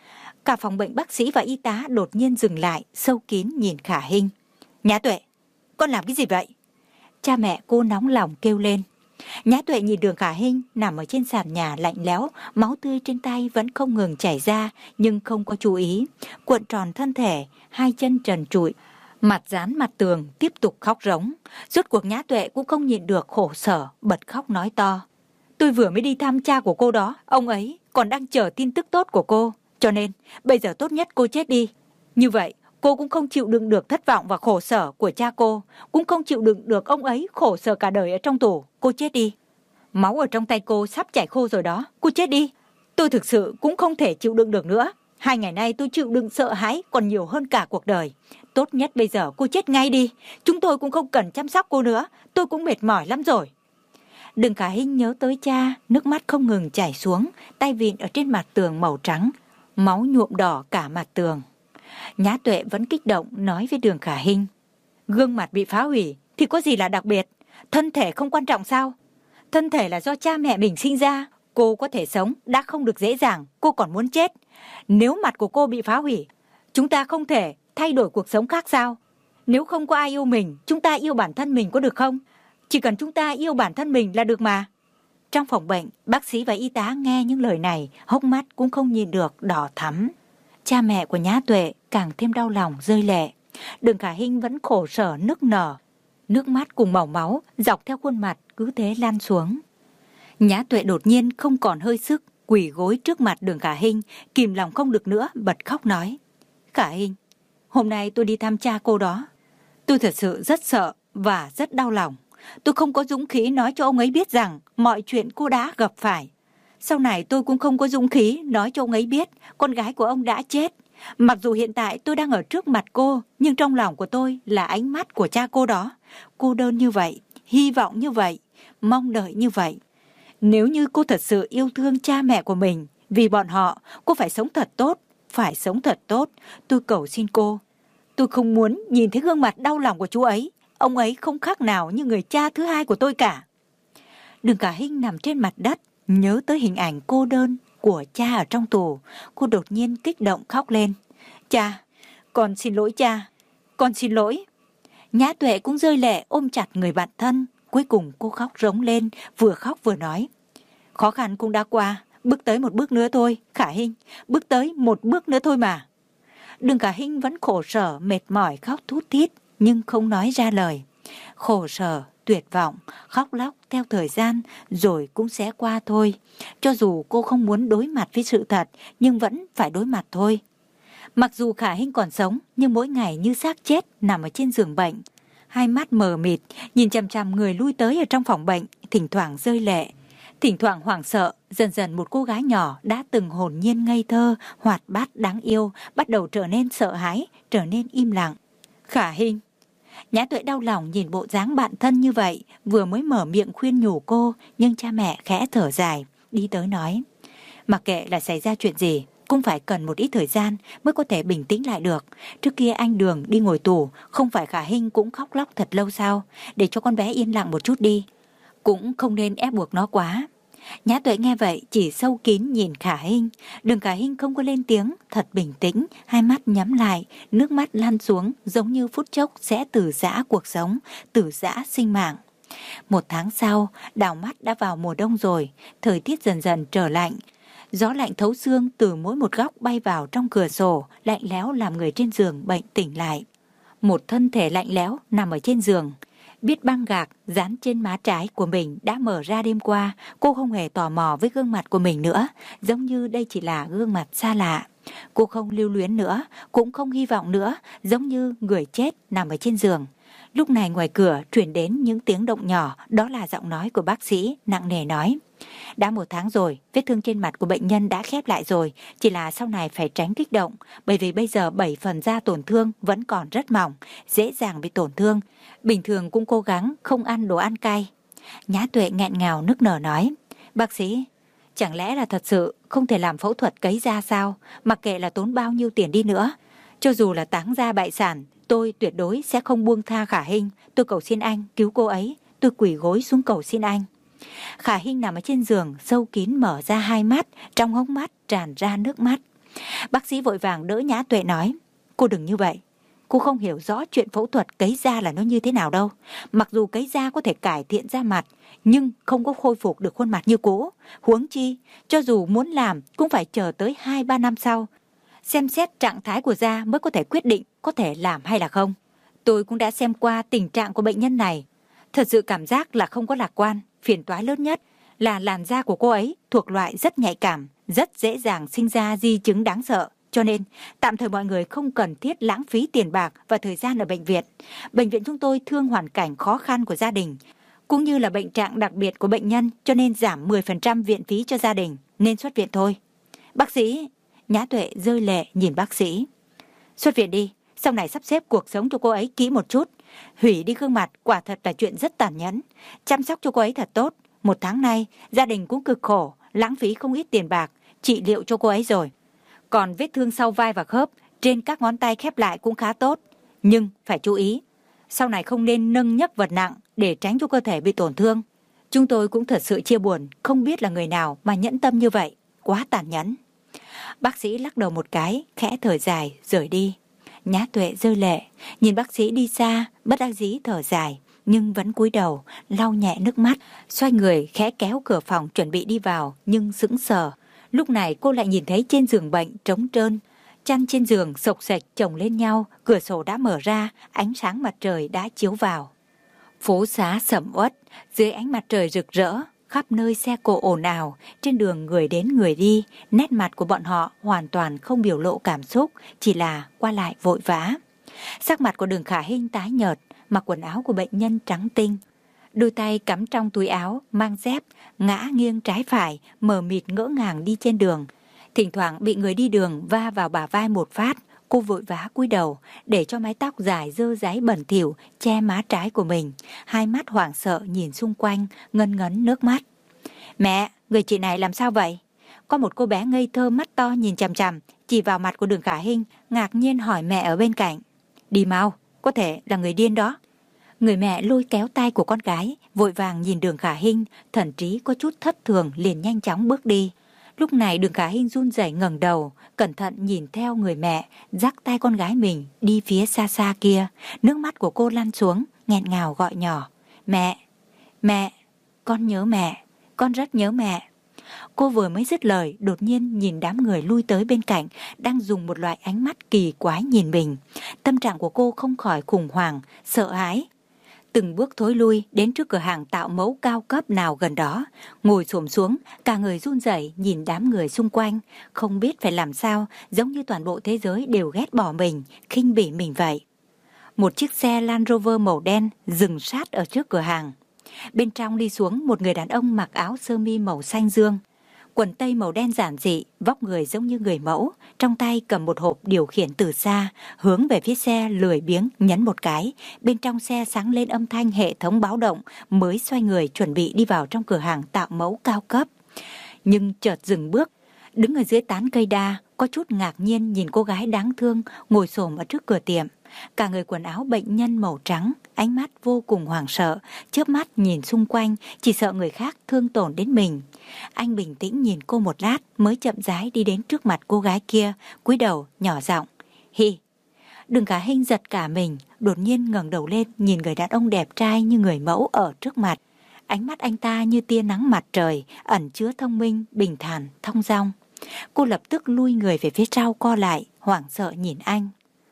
Cả phòng bệnh bác sĩ và y tá đột nhiên dừng lại, sâu kín nhìn Khả Hinh. Nhã Tuệ, con làm cái gì vậy? Cha mẹ cô nóng lòng kêu lên. Nhã Tuệ nhìn Đường Khả Hinh nằm ở trên sàn nhà lạnh lẽo, máu tươi trên tay vẫn không ngừng chảy ra, nhưng không có chú ý. Cuộn tròn thân thể, hai chân trần trụi, mặt dán mặt tường, tiếp tục khóc rống. Rốt cuộc Nhã Tuệ cũng không nhịn được khổ sở, bật khóc nói to. Tôi vừa mới đi thăm cha của cô đó, ông ấy còn đang chờ tin tức tốt của cô. Cho nên, bây giờ tốt nhất cô chết đi. Như vậy, cô cũng không chịu đựng được thất vọng và khổ sở của cha cô, cũng không chịu đựng được ông ấy khổ sở cả đời ở trong tù. Cô chết đi. Máu ở trong tay cô sắp chảy khô rồi đó. Cô chết đi. Tôi thực sự cũng không thể chịu đựng được nữa. Hai ngày nay tôi chịu đựng sợ hãi còn nhiều hơn cả cuộc đời. Tốt nhất bây giờ cô chết ngay đi. Chúng tôi cũng không cần chăm sóc cô nữa. Tôi cũng mệt mỏi lắm rồi. Đường Khả Hinh nhớ tới cha, nước mắt không ngừng chảy xuống, tay vịn ở trên mặt tường màu trắng, máu nhuộm đỏ cả mặt tường. Nhã Tuệ vẫn kích động nói với Đường Khả Hinh. Gương mặt bị phá hủy thì có gì là đặc biệt? Thân thể không quan trọng sao? Thân thể là do cha mẹ mình sinh ra. Cô có thể sống đã không được dễ dàng, cô còn muốn chết. Nếu mặt của cô bị phá hủy, chúng ta không thể thay đổi cuộc sống khác sao? Nếu không có ai yêu mình, chúng ta yêu bản thân mình có được không? Chỉ cần chúng ta yêu bản thân mình là được mà. Trong phòng bệnh, bác sĩ và y tá nghe những lời này, hốc mắt cũng không nhìn được đỏ thắm. Cha mẹ của Nhã Tuệ càng thêm đau lòng rơi lệ. Đường Khả Hinh vẫn khổ sở nức nở. Nước mắt cùng màu máu dọc theo khuôn mặt cứ thế lan xuống. Nhã Tuệ đột nhiên không còn hơi sức, quỳ gối trước mặt Đường Khả Hinh, kìm lòng không được nữa, bật khóc nói. Khả Hinh, hôm nay tôi đi thăm cha cô đó. Tôi thật sự rất sợ và rất đau lòng. Tôi không có dũng khí nói cho ông ấy biết rằng mọi chuyện cô đã gặp phải. Sau này tôi cũng không có dũng khí nói cho ông ấy biết con gái của ông đã chết. Mặc dù hiện tại tôi đang ở trước mặt cô, nhưng trong lòng của tôi là ánh mắt của cha cô đó. Cô đơn như vậy, hy vọng như vậy, mong đợi như vậy. Nếu như cô thật sự yêu thương cha mẹ của mình, vì bọn họ, cô phải sống thật tốt, phải sống thật tốt. Tôi cầu xin cô. Tôi không muốn nhìn thấy gương mặt đau lòng của chú ấy. Ông ấy không khác nào như người cha thứ hai của tôi cả. Đường Khả Hinh nằm trên mặt đất, nhớ tới hình ảnh cô đơn của cha ở trong tù. Cô đột nhiên kích động khóc lên. Cha, con xin lỗi cha, con xin lỗi. Nhã Tuệ cũng rơi lệ ôm chặt người bạn thân. Cuối cùng cô khóc rống lên, vừa khóc vừa nói. Khó khăn cũng đã qua, bước tới một bước nữa thôi, Khả Hinh, bước tới một bước nữa thôi mà. Đường Khả Hinh vẫn khổ sở, mệt mỏi khóc thút thít, nhưng không nói ra lời. Khổ sở, tuyệt vọng, khóc lóc theo thời gian rồi cũng sẽ qua thôi. Cho dù cô không muốn đối mặt với sự thật, nhưng vẫn phải đối mặt thôi. Mặc dù Khả Hinh còn sống, nhưng mỗi ngày như xác chết nằm ở trên giường bệnh. Hai mắt mờ mịt, nhìn chằm chằm người lui tới ở trong phòng bệnh, thỉnh thoảng rơi lệ. Thỉnh thoảng hoảng sợ, dần dần một cô gái nhỏ đã từng hồn nhiên ngây thơ, hoạt bát đáng yêu, bắt đầu trở nên sợ hãi, trở nên im lặng. Khả Hinh. Nhã Tuệ đau lòng nhìn bộ dáng bạn thân như vậy, vừa mới mở miệng khuyên nhủ cô, nhưng cha mẹ khẽ thở dài, đi tới nói. Mặc kệ là xảy ra chuyện gì, cũng phải cần một ít thời gian mới có thể bình tĩnh lại được. Trước kia anh Đường đi ngồi tù, không phải Khả Hinh cũng khóc lóc thật lâu sao? Để cho con bé yên lặng một chút đi. Cũng không nên ép buộc nó quá. Nhã Tuệ nghe vậy chỉ sâu kín nhìn Khả Hinh. Đường Khả Hinh không có lên tiếng, thật bình tĩnh, hai mắt nhắm lại, nước mắt lăn xuống giống như phút chốc sẽ từ giã cuộc sống, từ giã sinh mạng. Một tháng sau, đảo mắt đã vào mùa đông rồi, thời tiết dần dần trở lạnh. Gió lạnh thấu xương từ mỗi một góc bay vào trong cửa sổ, lạnh lẽo làm người trên giường bệnh tỉnh lại. Một thân thể lạnh lẽo nằm ở trên giường. Biết băng gạc dán trên má trái của mình đã mở ra đêm qua, cô không hề tò mò với gương mặt của mình nữa, giống như đây chỉ là gương mặt xa lạ. Cô không lưu luyến nữa, cũng không hy vọng nữa, giống như người chết nằm ở trên giường. Lúc này ngoài cửa truyền đến những tiếng động nhỏ, đó là giọng nói của bác sĩ nặng nề nói. Đã một tháng rồi, vết thương trên mặt của bệnh nhân đã khép lại rồi, chỉ là sau này phải tránh kích động, bởi vì bây giờ bảy phần da tổn thương vẫn còn rất mỏng, dễ dàng bị tổn thương. Bình thường cũng cố gắng không ăn đồ ăn cay. Nhã Tuệ nghẹn ngào nức nở nói, bác sĩ, chẳng lẽ là thật sự không thể làm phẫu thuật cấy da sao? Mặc kệ là tốn bao nhiêu tiền đi nữa, cho dù là táng gia bại sản, tôi tuyệt đối sẽ không buông tha Khả Hinh. Tôi cầu xin anh cứu cô ấy, tôi quỳ gối xuống cầu xin anh. Khả Hinh nằm ở trên giường, sâu kín mở ra hai mắt, trong hốc mắt tràn ra nước mắt. Bác sĩ vội vàng đỡ Nhã Tuệ nói, cô đừng như vậy. Cô không hiểu rõ chuyện phẫu thuật cấy da là nó như thế nào đâu. Mặc dù cấy da có thể cải thiện da mặt, nhưng không có khôi phục được khuôn mặt như cũ. Huống chi, cho dù muốn làm cũng phải chờ tới hai ba năm sau. Xem xét trạng thái của da mới có thể quyết định có thể làm hay là không. Tôi cũng đã xem qua tình trạng của bệnh nhân này. Thật sự cảm giác là không có lạc quan. Phiền toái lớn nhất là làn da của cô ấy thuộc loại rất nhạy cảm, rất dễ dàng sinh ra di chứng đáng sợ. Cho nên, tạm thời mọi người không cần thiết lãng phí tiền bạc và thời gian ở bệnh viện. Bệnh viện chúng tôi thương hoàn cảnh khó khăn của gia đình, cũng như là bệnh trạng đặc biệt của bệnh nhân, cho nên giảm mười phần trăm viện phí cho gia đình, nên xuất viện thôi. Bác sĩ, Nhã Tuệ rơi lệ nhìn bác sĩ. Xuất viện đi, sau này sắp xếp cuộc sống cho cô ấy kỹ một chút. Hủy đi gương mặt quả thật là chuyện rất tàn nhẫn. Chăm sóc cho cô ấy thật tốt. Một tháng nay, gia đình cũng cực khổ, lãng phí không ít tiền bạc, trị liệu cho cô ấy rồi. Còn vết thương sau vai và khớp, trên các ngón tay khép lại cũng khá tốt. Nhưng phải chú ý, sau này không nên nâng nhấc vật nặng để tránh cho cơ thể bị tổn thương. Chúng tôi cũng thật sự chia buồn, không biết là người nào mà nhẫn tâm như vậy, quá tàn nhẫn. Bác sĩ lắc đầu một cái, khẽ thở dài, rời đi. Nhã Tuệ rơi lệ, nhìn bác sĩ đi xa, bất đắc dĩ thở dài, nhưng vẫn cúi đầu, lau nhẹ nước mắt, xoay người khẽ kéo cửa phòng chuẩn bị đi vào, nhưng sững sờ. Lúc này cô lại nhìn thấy trên giường bệnh trống trơn, chăn trên giường xộc xệch chồng lên nhau, cửa sổ đã mở ra, ánh sáng mặt trời đã chiếu vào. Phố xá sầm uất, dưới ánh mặt trời rực rỡ, khắp nơi xe cộ ồn ào, trên đường người đến người đi, nét mặt của bọn họ hoàn toàn không biểu lộ cảm xúc, chỉ là qua lại vội vã. Sắc mặt của Đường Khả Hinh tái nhợt, mặc quần áo của bệnh nhân trắng tinh. Đôi tay cắm trong túi áo, mang dép, ngã nghiêng trái phải, mờ mịt ngỡ ngàng đi trên đường. Thỉnh thoảng bị người đi đường va vào bả vai một phát, cô vội vã cúi đầu, để cho mái tóc dài dơ dáy bẩn thỉu che má trái của mình. Hai mắt hoảng sợ nhìn xung quanh, ngân ngấn nước mắt. Mẹ, người chị này làm sao vậy? Có một cô bé ngây thơ mắt to nhìn chằm chằm, chỉ vào mặt của Đường Khả Hinh, ngạc nhiên hỏi mẹ ở bên cạnh. Đi mau, có thể là người điên đó. Người mẹ lôi kéo tay của con gái, vội vàng nhìn Đường Khả Hinh, thần trí có chút thất thường liền nhanh chóng bước đi. Lúc này Đường Khả Hinh run rẩy ngẩng đầu, cẩn thận nhìn theo người mẹ, dắt tay con gái mình đi phía xa xa kia. Nước mắt của cô lăn xuống, nghẹn ngào gọi nhỏ. Mẹ, mẹ, con nhớ mẹ, con rất nhớ mẹ. Cô vừa mới dứt lời, đột nhiên nhìn đám người lui tới bên cạnh, đang dùng một loại ánh mắt kỳ quái nhìn mình. Tâm trạng của cô không khỏi khủng hoảng, sợ hãi. từng bước thối lui đến trước cửa hàng tạo mẫu cao cấp nào gần đó, ngồi xổm xuống, cả người run rẩy nhìn đám người xung quanh, không biết phải làm sao, giống như toàn bộ thế giới đều ghét bỏ mình, khinh bỉ mình vậy. Một chiếc xe Land Rover màu đen dừng sát ở trước cửa hàng. Bên trong đi xuống một người đàn ông mặc áo sơ mi màu xanh dương, quần tây màu đen giản dị, vóc người giống như người mẫu, trong tay cầm một hộp điều khiển từ xa, hướng về phía xe lười biếng nhấn một cái, bên trong xe sáng lên âm thanh hệ thống báo động, mới xoay người chuẩn bị đi vào trong cửa hàng tạo mẫu cao cấp. Nhưng chợt dừng bước, đứng ở dưới tán cây đa, có chút ngạc nhiên nhìn cô gái đáng thương ngồi xổm ở trước cửa tiệm. Cả người quần áo bệnh nhân màu trắng, ánh mắt vô cùng hoảng sợ, chớp mắt nhìn xung quanh, chỉ sợ người khác thương tổn đến mình. Anh bình tĩnh nhìn cô một lát mới chậm rãi đi đến trước mặt cô gái kia, cúi đầu nhỏ giọng: "Hi." Đường Khả Hinh giật cả mình, đột nhiên ngẩng đầu lên nhìn người đàn ông đẹp trai như người mẫu ở trước mặt. Ánh mắt anh ta như tia nắng mặt trời, ẩn chứa thông minh, bình thản, thong dong. Cô lập tức lui người về phía sau co lại, hoảng sợ nhìn anh.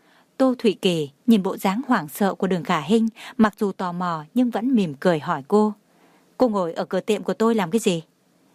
Tô Thụy Kỳ nhìn bộ dáng hoảng sợ của Đường Khả Hinh, mặc dù tò mò nhưng vẫn mỉm cười hỏi cô: "Cô ngồi ở cửa tiệm của tôi làm cái gì?"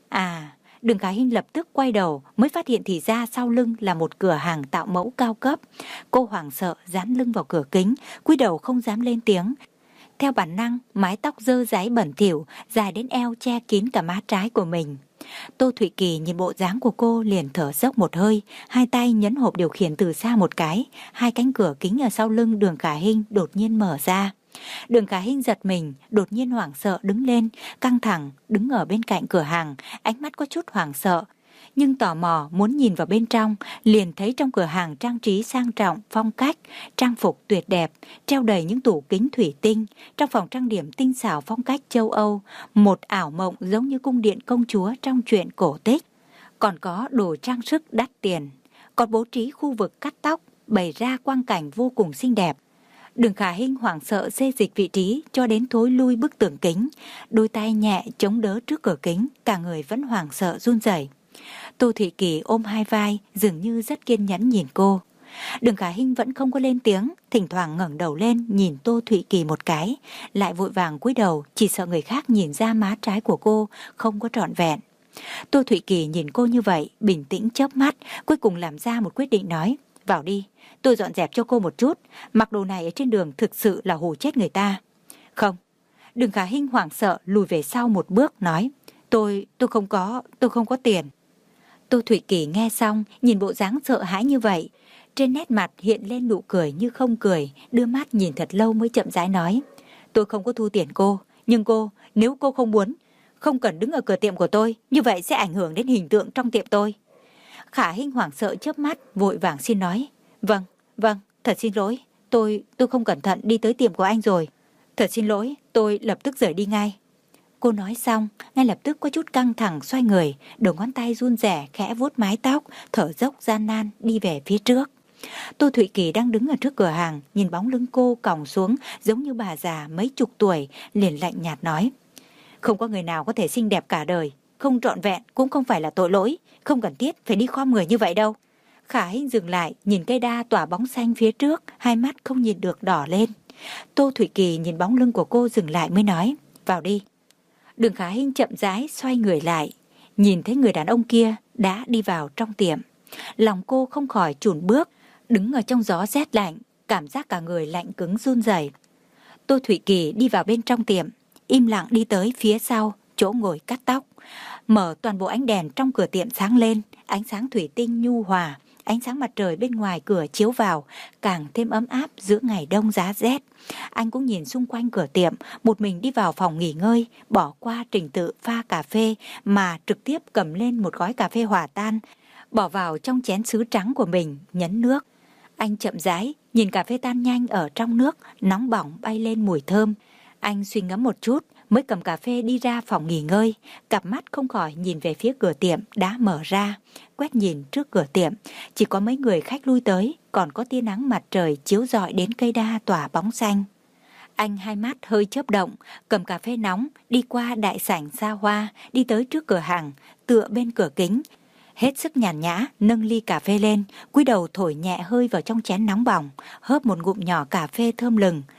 À, Đường Khả Hinh lập tức quay đầu mới phát hiện thì ra sau lưng là một cửa hàng tạo mẫu cao cấp. Cô hoảng sợ dán lưng vào cửa kính, cúi đầu không dám lên tiếng. Theo bản năng, mái tóc dơ dáy bẩn thỉu dài đến eo che kín cả má trái của mình. Tô Thụy Kỳ nhìn bộ dáng của cô liền thở dốc một hơi, hai tay nhấn hộp điều khiển từ xa một cái, hai cánh cửa kính ở sau lưng Đường Khả Hinh đột nhiên mở ra. Đường Khả Hinh giật mình, đột nhiên hoảng sợ đứng lên, căng thẳng đứng ở bên cạnh cửa hàng, ánh mắt có chút hoảng sợ, nhưng tò mò muốn nhìn vào bên trong, liền thấy trong cửa hàng trang trí sang trọng, phong cách, trang phục tuyệt đẹp, treo đầy những tủ kính thủy tinh, trong phòng trang điểm tinh xảo phong cách châu Âu, một ảo mộng giống như cung điện công chúa trong truyện cổ tích. Còn có đồ trang sức đắt tiền, còn bố trí khu vực cắt tóc, bày ra quang cảnh vô cùng xinh đẹp. Đường Khả Hinh hoảng sợ xê dịch vị trí cho đến thối lui bức tường kính, đôi tay nhẹ chống đỡ trước cửa kính, cả người vẫn hoảng sợ run rẩy. Tô Thụy Kỳ ôm hai vai, dường như rất kiên nhẫn nhìn cô. Đường Khả Hinh vẫn không có lên tiếng, thỉnh thoảng ngẩng đầu lên nhìn Tô Thụy Kỳ một cái, lại vội vàng cúi đầu, chỉ sợ người khác nhìn ra má trái của cô không có trọn vẹn. Tô Thụy Kỳ nhìn cô như vậy, bình tĩnh chớp mắt, cuối cùng làm ra một quyết định nói: "Vào đi, tôi dọn dẹp cho cô một chút, mặc đồ này ở trên đường thực sự là hù chết người ta." "Không." Đường Khả Hinh hoảng sợ lùi về sau một bước nói: Tôi, tôi không có, tôi không có tiền." Tô Thụy Kỳ nghe xong, nhìn bộ dáng sợ hãi như vậy, trên nét mặt hiện lên nụ cười như không cười, đưa mắt nhìn thật lâu mới chậm rãi nói: "Tôi không có thu tiền cô, nhưng cô, nếu cô không muốn, không cần đứng ở cửa tiệm của tôi, như vậy sẽ ảnh hưởng đến hình tượng trong tiệm tôi." Khả Hinh hoảng sợ chớp mắt, vội vàng xin nói: Vâng, vâng, thật xin lỗi, tôi, tôi không cẩn thận đi tới tiệm của anh rồi. Thật xin lỗi, tôi lập tức rời đi ngay." Cô nói xong, ngay lập tức có chút căng thẳng xoay người, đầu ngón tay run rẻ khẽ vuốt mái tóc, thở dốc gian nan đi về phía trước. Tô Thụy Kỳ đang đứng ở trước cửa hàng, nhìn bóng lưng cô còng xuống giống như bà già mấy chục tuổi, liền lạnh nhạt nói: "Không có người nào có thể xinh đẹp cả đời, không trọn vẹn cũng không phải là tội lỗi, không cần thiết phải đi khom người như vậy đâu." Khả Hinh dừng lại, nhìn cây đa tỏa bóng xanh phía trước, hai mắt không nhìn được đỏ lên. Tô Thụy Kỳ nhìn bóng lưng của cô dừng lại mới nói: "Vào đi." Đường Khả Hinh chậm rãi xoay người lại, nhìn thấy người đàn ông kia đã đi vào trong tiệm. Lòng cô không khỏi chùn bước, đứng ở trong gió rét lạnh, cảm giác cả người lạnh cứng run rẩy. Tô Thụy Kỳ đi vào bên trong tiệm, im lặng đi tới phía sau, chỗ ngồi cắt tóc. Mở toàn bộ ánh đèn trong cửa tiệm sáng lên, ánh sáng thủy tinh nhu hòa, ánh sáng mặt trời bên ngoài cửa chiếu vào, càng thêm ấm áp giữa ngày đông giá rét. Anh cũng nhìn xung quanh cửa tiệm, một mình đi vào phòng nghỉ ngơi, bỏ qua trình tự pha cà phê mà trực tiếp cầm lên một gói cà phê hòa tan, bỏ vào trong chén sứ trắng của mình, nhấn nước. Anh chậm rãi, nhìn cà phê tan nhanh ở trong nước, nóng bỏng bay lên mùi thơm. Anh suy ngẫm một chút, mới cầm cà phê đi ra phòng nghỉ ngơi, cặp mắt không khỏi nhìn về phía cửa tiệm đã mở ra. Quét nhìn trước cửa tiệm, chỉ có mấy người khách lui tới, còn có tia nắng mặt trời chiếu rọi đến cây đa tỏa bóng xanh. Anh hai mắt hơi chớp động, cầm cà phê nóng, đi qua đại sảnh xa hoa, đi tới trước cửa hàng, tựa bên cửa kính. Hết sức nhàn nhã, nâng ly cà phê lên, cúi đầu thổi nhẹ hơi vào trong chén nóng bỏng, hớp một ngụm nhỏ cà phê thơm lừng,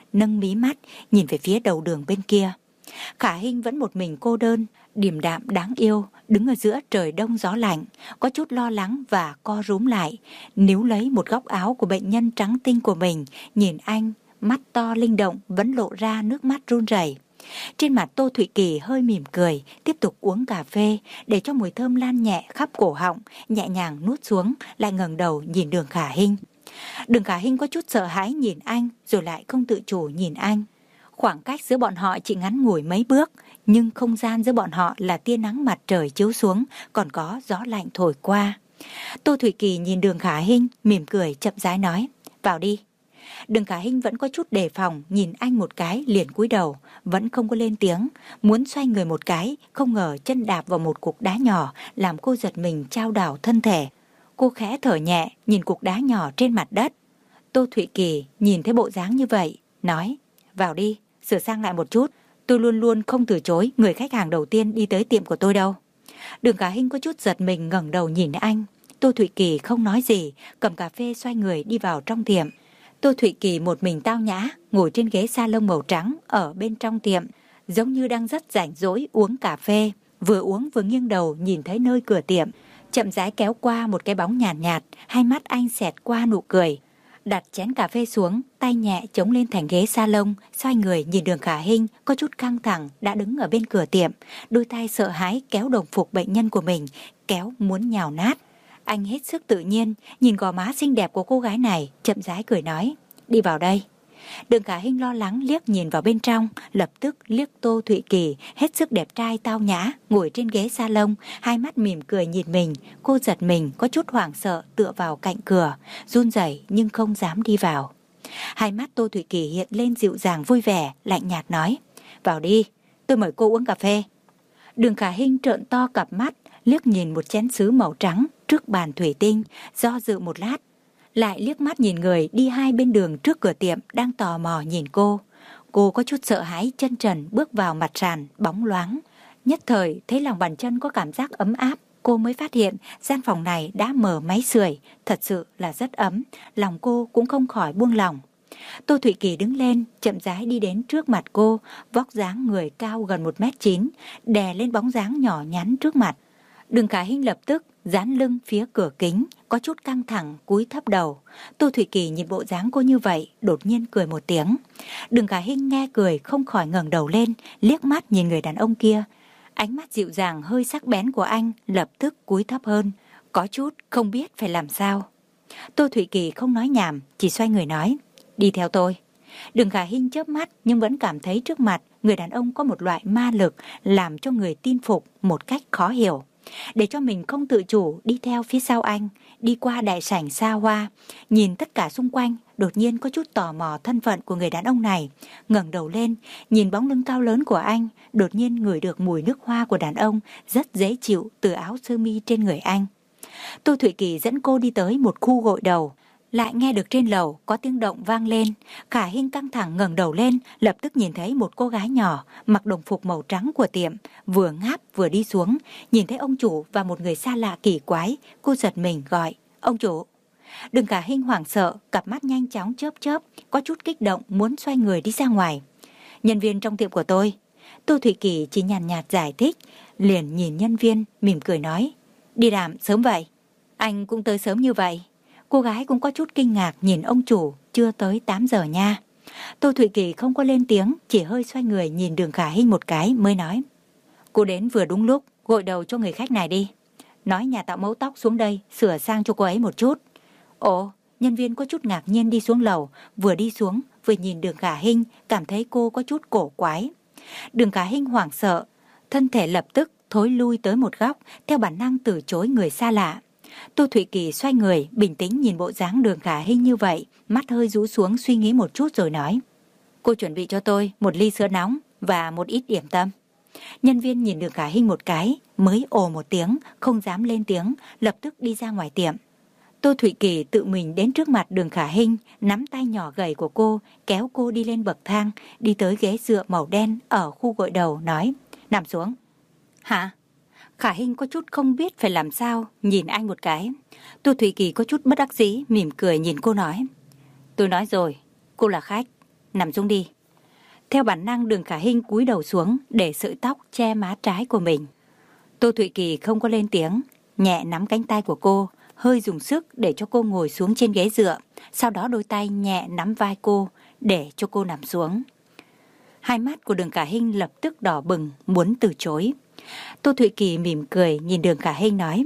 nâng mí mắt nhìn về phía đầu đường bên kia. Khả Hinh vẫn một mình cô đơn, điềm đạm đáng yêu, đứng ở giữa trời đông gió lạnh, có chút lo lắng và co rúm lại, níu lấy một góc áo của bệnh nhân trắng tinh của mình, nhìn anh, mắt to linh động vẫn lộ ra nước mắt run rẩy. Trên mặt Tô Thụy Kỳ hơi mỉm cười, tiếp tục uống cà phê, để cho mùi thơm lan nhẹ khắp cổ họng, nhẹ nhàng nuốt xuống, lại ngẩng đầu nhìn Đường Khả Hinh. Đường Khả Hinh có chút sợ hãi nhìn anh, rồi lại không tự chủ nhìn anh. Khoảng cách giữa bọn họ chỉ ngắn ngủi mấy bước, nhưng không gian giữa bọn họ là tia nắng mặt trời chiếu xuống, còn có gió lạnh thổi qua. Tô Thụy Kỳ nhìn Đường Khả Hinh, mỉm cười chậm rãi nói, vào đi. Đường Khả Hinh vẫn có chút đề phòng, nhìn anh một cái liền cúi đầu, vẫn không có lên tiếng, muốn xoay người một cái, không ngờ chân đạp vào một cục đá nhỏ, làm cô giật mình chao đảo thân thể. Cô khẽ thở nhẹ, nhìn cục đá nhỏ trên mặt đất. Tô Thụy Kỳ nhìn thấy bộ dáng như vậy, nói, vào đi, sửa sang lại một chút, tôi luôn luôn không từ chối người khách hàng đầu tiên đi tới tiệm của tôi đâu. Đường Khả Hinh có chút giật mình ngẩng đầu nhìn anh. Tô Thụy Kỳ không nói gì, cầm cà phê xoay người đi vào trong tiệm. Tô Thụy Kỳ một mình tao nhã, ngồi trên ghế salon màu trắng ở bên trong tiệm, giống như đang rất rảnh rỗi uống cà phê, vừa uống vừa nghiêng đầu nhìn thấy nơi cửa tiệm, chậm rãi kéo qua một cái bóng nhàn nhạt, nhạt, hai mắt anh xẹt qua nụ cười. Đặt chén cà phê xuống, tay nhẹ chống lên thành ghế salon, xoay người nhìn Đường Khả Hinh có chút căng thẳng đã đứng ở bên cửa tiệm, đôi tay sợ hãi kéo đồng phục bệnh nhân của mình, kéo muốn nhào nát. Anh hết sức tự nhiên, nhìn gò má xinh đẹp của cô gái này, chậm rãi cười nói, đi vào đây. Đường Khả Hinh lo lắng liếc nhìn vào bên trong, lập tức liếc Tô Thụy Kỳ, hết sức đẹp trai tao nhã, ngồi trên ghế salon, hai mắt mỉm cười nhìn mình. Cô giật mình, có chút hoảng sợ tựa vào cạnh cửa, run rẩy nhưng không dám đi vào. Hai mắt Tô Thụy Kỳ hiện lên dịu dàng vui vẻ, lạnh nhạt nói, vào đi, tôi mời cô uống cà phê. Đường Khả Hinh trợn to cặp mắt, liếc nhìn một chén sứ màu trắng trước bàn thủy tinh, do dự một lát, lại liếc mắt nhìn người đi hai bên đường trước cửa tiệm đang tò mò nhìn cô. Cô có chút sợ hãi, chân trần bước vào mặt sàn bóng loáng. Nhất thời thấy lòng bàn chân có cảm giác ấm áp, cô mới phát hiện gian phòng này đã mở máy sưởi, thật sự là rất ấm, lòng cô cũng không khỏi buông lỏng. Tô Thụy Kỳ đứng lên, chậm rãi đi đến trước mặt cô, vóc dáng người cao gần một mét chín, đè lên bóng dáng nhỏ nhắn trước mặt. Đường Khả Hinh lập tức dán lưng phía cửa kính, có chút căng thẳng, cúi thấp đầu. Tô Thụy Kỳ nhìn bộ dáng cô như vậy, đột nhiên cười một tiếng. Đường Khả Hinh nghe cười không khỏi ngẩng đầu lên, liếc mắt nhìn người đàn ông kia. Ánh mắt dịu dàng hơi sắc bén của anh lập tức cúi thấp hơn, có chút không biết phải làm sao. Tô Thụy Kỳ không nói nhảm, chỉ xoay người nói, đi theo tôi. Đường Khả Hinh chớp mắt nhưng vẫn cảm thấy trước mặt người đàn ông có một loại ma lực làm cho người tin phục một cách khó hiểu. Để cho mình không tự chủ đi theo phía sau anh, đi qua đại sảnh xa hoa, nhìn tất cả xung quanh, đột nhiên có chút tò mò thân phận của người đàn ông này. Ngẩng đầu lên, nhìn bóng lưng cao lớn của anh, đột nhiên ngửi được mùi nước hoa của đàn ông rất dễ chịu từ áo sơ mi trên người anh. Tô Thụy Kỳ dẫn cô đi tới một khu gội đầu, lại nghe được trên lầu có tiếng động vang lên. Khả Hinh căng thẳng ngẩng đầu lên, lập tức nhìn thấy một cô gái nhỏ mặc đồng phục màu trắng của tiệm, vừa ngáp vừa đi xuống, nhìn thấy ông chủ và một người xa lạ kỳ quái, cô giật mình gọi, ông chủ. Đường Khả Hinh hoảng sợ, cặp mắt nhanh chóng chớp chớp, có chút kích động muốn xoay người đi ra ngoài. Nhân viên trong tiệm của tôi. Tô Thụy Kỳ chỉ nhàn nhạt giải thích, liền nhìn nhân viên mỉm cười nói, đi làm sớm vậy? Anh cũng tới sớm như vậy? Cô gái cũng có chút kinh ngạc nhìn ông chủ, chưa tới tám giờ nha. Tô Thụy Kỳ không có lên tiếng, chỉ hơi xoay người nhìn Đường Khả Hinh một cái mới nói, cô đến vừa đúng lúc, gội đầu cho người khách này đi. Nói nhà tạo mẫu tóc xuống đây, sửa sang cho cô ấy một chút. Ồ, nhân viên có chút ngạc nhiên đi xuống lầu, vừa đi xuống, vừa nhìn Đường Khả Hinh, cảm thấy cô có chút cổ quái. Đường Khả Hinh hoảng sợ, thân thể lập tức thối lui tới một góc, theo bản năng từ chối người xa lạ. Tô Thụy Kỳ xoay người, bình tĩnh nhìn bộ dáng Đường Khả Hinh như vậy, mắt hơi rũ xuống suy nghĩ một chút rồi nói, cô chuẩn bị cho tôi một ly sữa nóng và một ít điểm tâm. Nhân viên nhìn Đường Khả Hinh một cái, mới ồ một tiếng, không dám lên tiếng, lập tức đi ra ngoài tiệm. Tô Thụy Kỳ tự mình đến trước mặt Đường Khả Hinh, nắm tay nhỏ gầy của cô, kéo cô đi lên bậc thang, đi tới ghế dựa màu đen ở khu gội đầu, nói, nằm xuống. Hả? Khả Hinh có chút không biết phải làm sao, nhìn anh một cái. Tô Thụy Kỳ có chút bất đắc dĩ, mỉm cười nhìn cô nói, tôi nói rồi, cô là khách, nằm xuống đi. Theo bản năng Đường Khả Hinh cúi đầu xuống để sợi tóc che má trái của mình. Tô Thụy Kỳ không có lên tiếng, nhẹ nắm cánh tay của cô, hơi dùng sức để cho cô ngồi xuống trên ghế dựa, sau đó đôi tay nhẹ nắm vai cô để cho cô nằm xuống. Hai mắt của Đường Khả Hinh lập tức đỏ bừng, muốn từ chối. Tô Thụy Kỳ mỉm cười nhìn Đường Khả Hinh nói,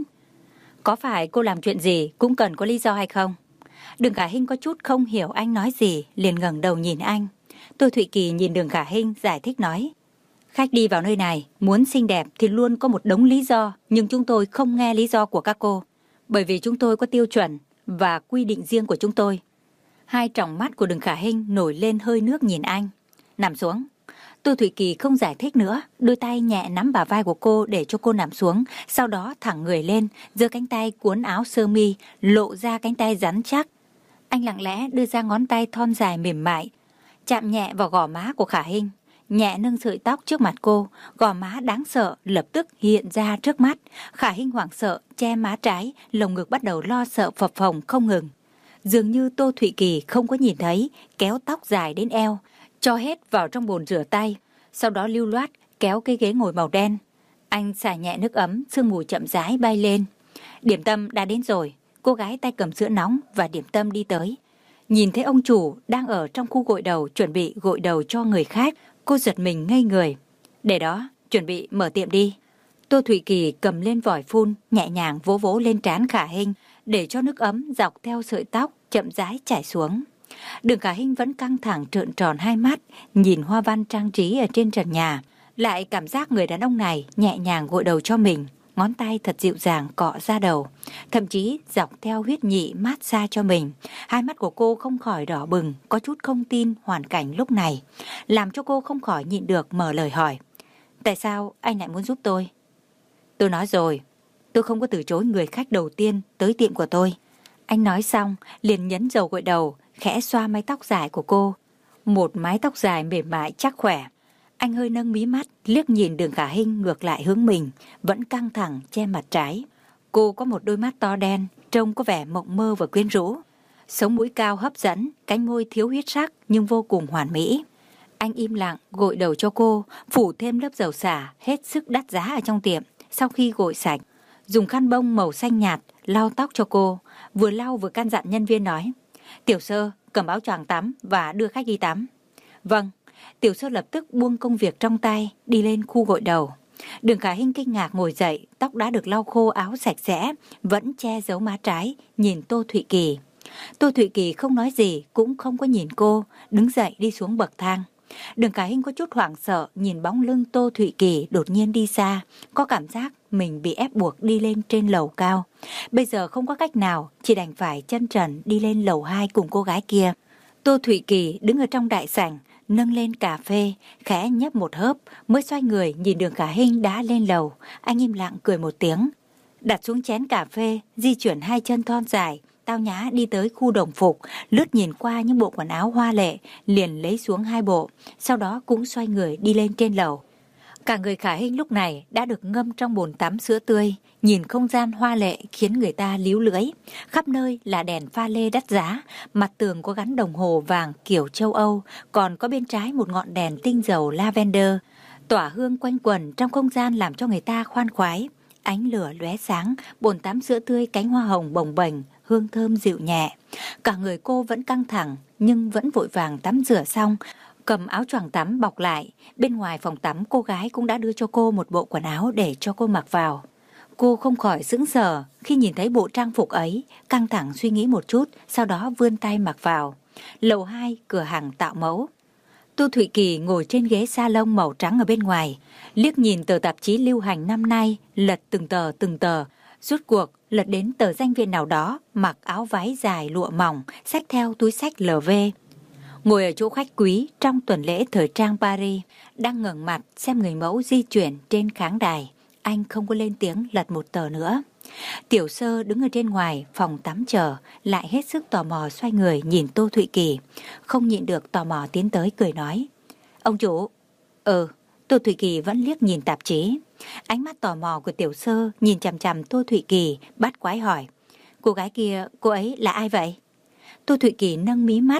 có phải cô làm chuyện gì cũng cần có lý do hay không? Đường Khả Hinh có chút không hiểu anh nói gì, liền ngẩng đầu nhìn anh. Tô Thụy Kỳ nhìn Đường Khả Hinh giải thích nói, khách đi vào nơi này muốn xinh đẹp thì luôn có một đống lý do, nhưng chúng tôi không nghe lý do của các cô, bởi vì chúng tôi có tiêu chuẩn và quy định riêng của chúng tôi. Hai tròng mắt của Đường Khả Hinh nổi lên hơi nước nhìn anh. Nằm xuống. Tô Thụy Kỳ không giải thích nữa, đôi tay nhẹ nắm bả vai của cô để cho cô nằm xuống, sau đó thẳng người lên, giơ cánh tay cuốn áo sơ mi, lộ ra cánh tay rắn chắc. Anh lặng lẽ đưa ra ngón tay thon dài mềm mại, chạm nhẹ vào gò má của Khả Hinh, nhẹ nâng sợi tóc trước mặt cô, gò má đáng sợ lập tức hiện ra trước mắt. Khả Hinh hoảng sợ, che má trái, lồng ngực bắt đầu lo sợ phập phồng không ngừng. Dường như Tô Thụy Kỳ không có nhìn thấy, kéo tóc dài đến eo, cho hết vào trong bồn rửa tay, sau đó lưu loát kéo cái ghế ngồi màu đen. Anh xả nhẹ nước ấm, sương mù chậm rãi bay lên. Điểm tâm đã đến rồi. Cô gái tay cầm sữa nóng và điểm tâm đi tới. Nhìn thấy ông chủ đang ở trong khu gội đầu chuẩn bị gội đầu cho người khác, cô giật mình ngây người. Để đó, chuẩn bị mở tiệm đi. Tô Thụy Kỳ cầm lên vòi phun, nhẹ nhàng vỗ vỗ lên trán Khả Hinh, để cho nước ấm dọc theo sợi tóc chậm rãi chảy xuống. Đường Khả Hinh vẫn căng thẳng trợn tròn hai mắt, nhìn hoa văn trang trí ở trên trần nhà, lại cảm giác người đàn ông này nhẹ nhàng gội đầu cho mình, ngón tay thật dịu dàng cọ ra đầu, thậm chí dọc theo huyết nhị mát xa cho mình. Hai mắt của cô không khỏi đỏ bừng, có chút không tin hoàn cảnh lúc này, làm cho cô không khỏi nhịn được mở lời hỏi. Tại sao anh lại muốn giúp tôi? Tôi nói rồi, tôi không có từ chối người khách đầu tiên tới tiệm của tôi. Anh nói xong, liền nhấn dầu gội đầu, khẽ xoa mái tóc dài của cô. Một mái tóc dài mềm mại chắc khỏe. Anh hơi nâng mí mắt, liếc nhìn Đường Khả Hinh ngược lại hướng mình, vẫn căng thẳng che mặt trái. Cô có một đôi mắt to đen, trông có vẻ mộng mơ và quyến rũ. Sống mũi cao hấp dẫn, cánh môi thiếu huyết sắc nhưng vô cùng hoàn mỹ. Anh im lặng gội đầu cho cô, phủ thêm lớp dầu xả hết sức đắt giá ở trong tiệm. Sau khi gội sạch, dùng khăn bông màu xanh nhạt lau tóc cho cô, vừa lau vừa căn dặn nhân viên nói, Tiểu Sơ cầm áo choàng tắm và đưa khách đi tắm. Vâng. Tiểu Sơ lập tức buông công việc trong tay, đi lên khu gội đầu. Đường Khả Hinh kinh ngạc ngồi dậy, tóc đã được lau khô, áo sạch sẽ, vẫn che giấu má trái, nhìn Tô Thụy Kỳ. Tô Thụy Kỳ không nói gì, cũng không có nhìn cô, đứng dậy đi xuống bậc thang. Đường Khả Hinh có chút hoảng sợ, nhìn bóng lưng Tô Thụy Kỳ đột nhiên đi xa, có cảm giác mình bị ép buộc đi lên trên lầu cao. Bây giờ không có cách nào, chỉ đành phải chân trần đi lên lầu hai cùng cô gái kia. Tô Thụy Kỳ đứng ở trong đại sảnh, nâng lên cà phê, khẽ nhấp một hớp, mới xoay người nhìn Đường Khả Hinh đã lên lầu. Anh im lặng cười một tiếng, đặt xuống chén cà phê, di chuyển hai chân thon dài, tao nhã đi tới khu đồng phục, lướt nhìn qua những bộ quần áo hoa lệ, liền lấy xuống hai bộ, sau đó cũng xoay người đi lên trên lầu. Cả người Khả Hinh lúc này đã được ngâm trong bồn tắm sữa tươi, nhìn không gian hoa lệ khiến người ta líu lưỡi. Khắp nơi là đèn pha lê đắt giá, mặt tường có gắn đồng hồ vàng kiểu châu Âu, còn có bên trái một ngọn đèn tinh dầu lavender, tỏa hương quanh quẩn trong không gian làm cho người ta khoan khoái. Ánh lửa lóe sáng, bồn tắm sữa tươi cánh hoa hồng bồng bềnh, hương thơm dịu nhẹ. Cả người cô vẫn căng thẳng nhưng vẫn vội vàng tắm rửa xong, cầm áo choàng tắm bọc lại. Bên ngoài phòng tắm cô gái cũng đã đưa cho cô một bộ quần áo để cho cô mặc vào. Cô không khỏi sững sờ khi nhìn thấy bộ trang phục ấy, căng thẳng suy nghĩ một chút, sau đó vươn tay mặc vào. Lầu hai, cửa hàng tạo mẫu. Tô Thụy Kỳ ngồi trên ghế salon màu trắng ở bên ngoài, liếc nhìn tờ tạp chí lưu hành năm nay, lật từng tờ từng tờ, rốt cuộc lật đến tờ danh viện nào đó, mặc áo váy dài lụa mỏng, xách theo túi xách lờ vê. Ngồi ở chỗ khách quý trong tuần lễ thời trang Paris, đang ngẩng mặt xem người mẫu di chuyển trên khán đài. Anh không có lên tiếng lật một tờ nữa. Tiểu Sơ đứng ở trên ngoài phòng tắm chờ, lại hết sức tò mò xoay người nhìn Tô Thụy Kỳ, không nhịn được tò mò tiến tới cười nói, ông chủ. Ừ. Tô Thụy Kỳ vẫn liếc nhìn tạp chí. Ánh mắt tò mò của Tiểu Sơ nhìn chằm chằm Tô Thụy Kỳ, bắt quái hỏi, cô gái kia, cô ấy là ai vậy? Tô Thụy Kỳ nâng mí mắt,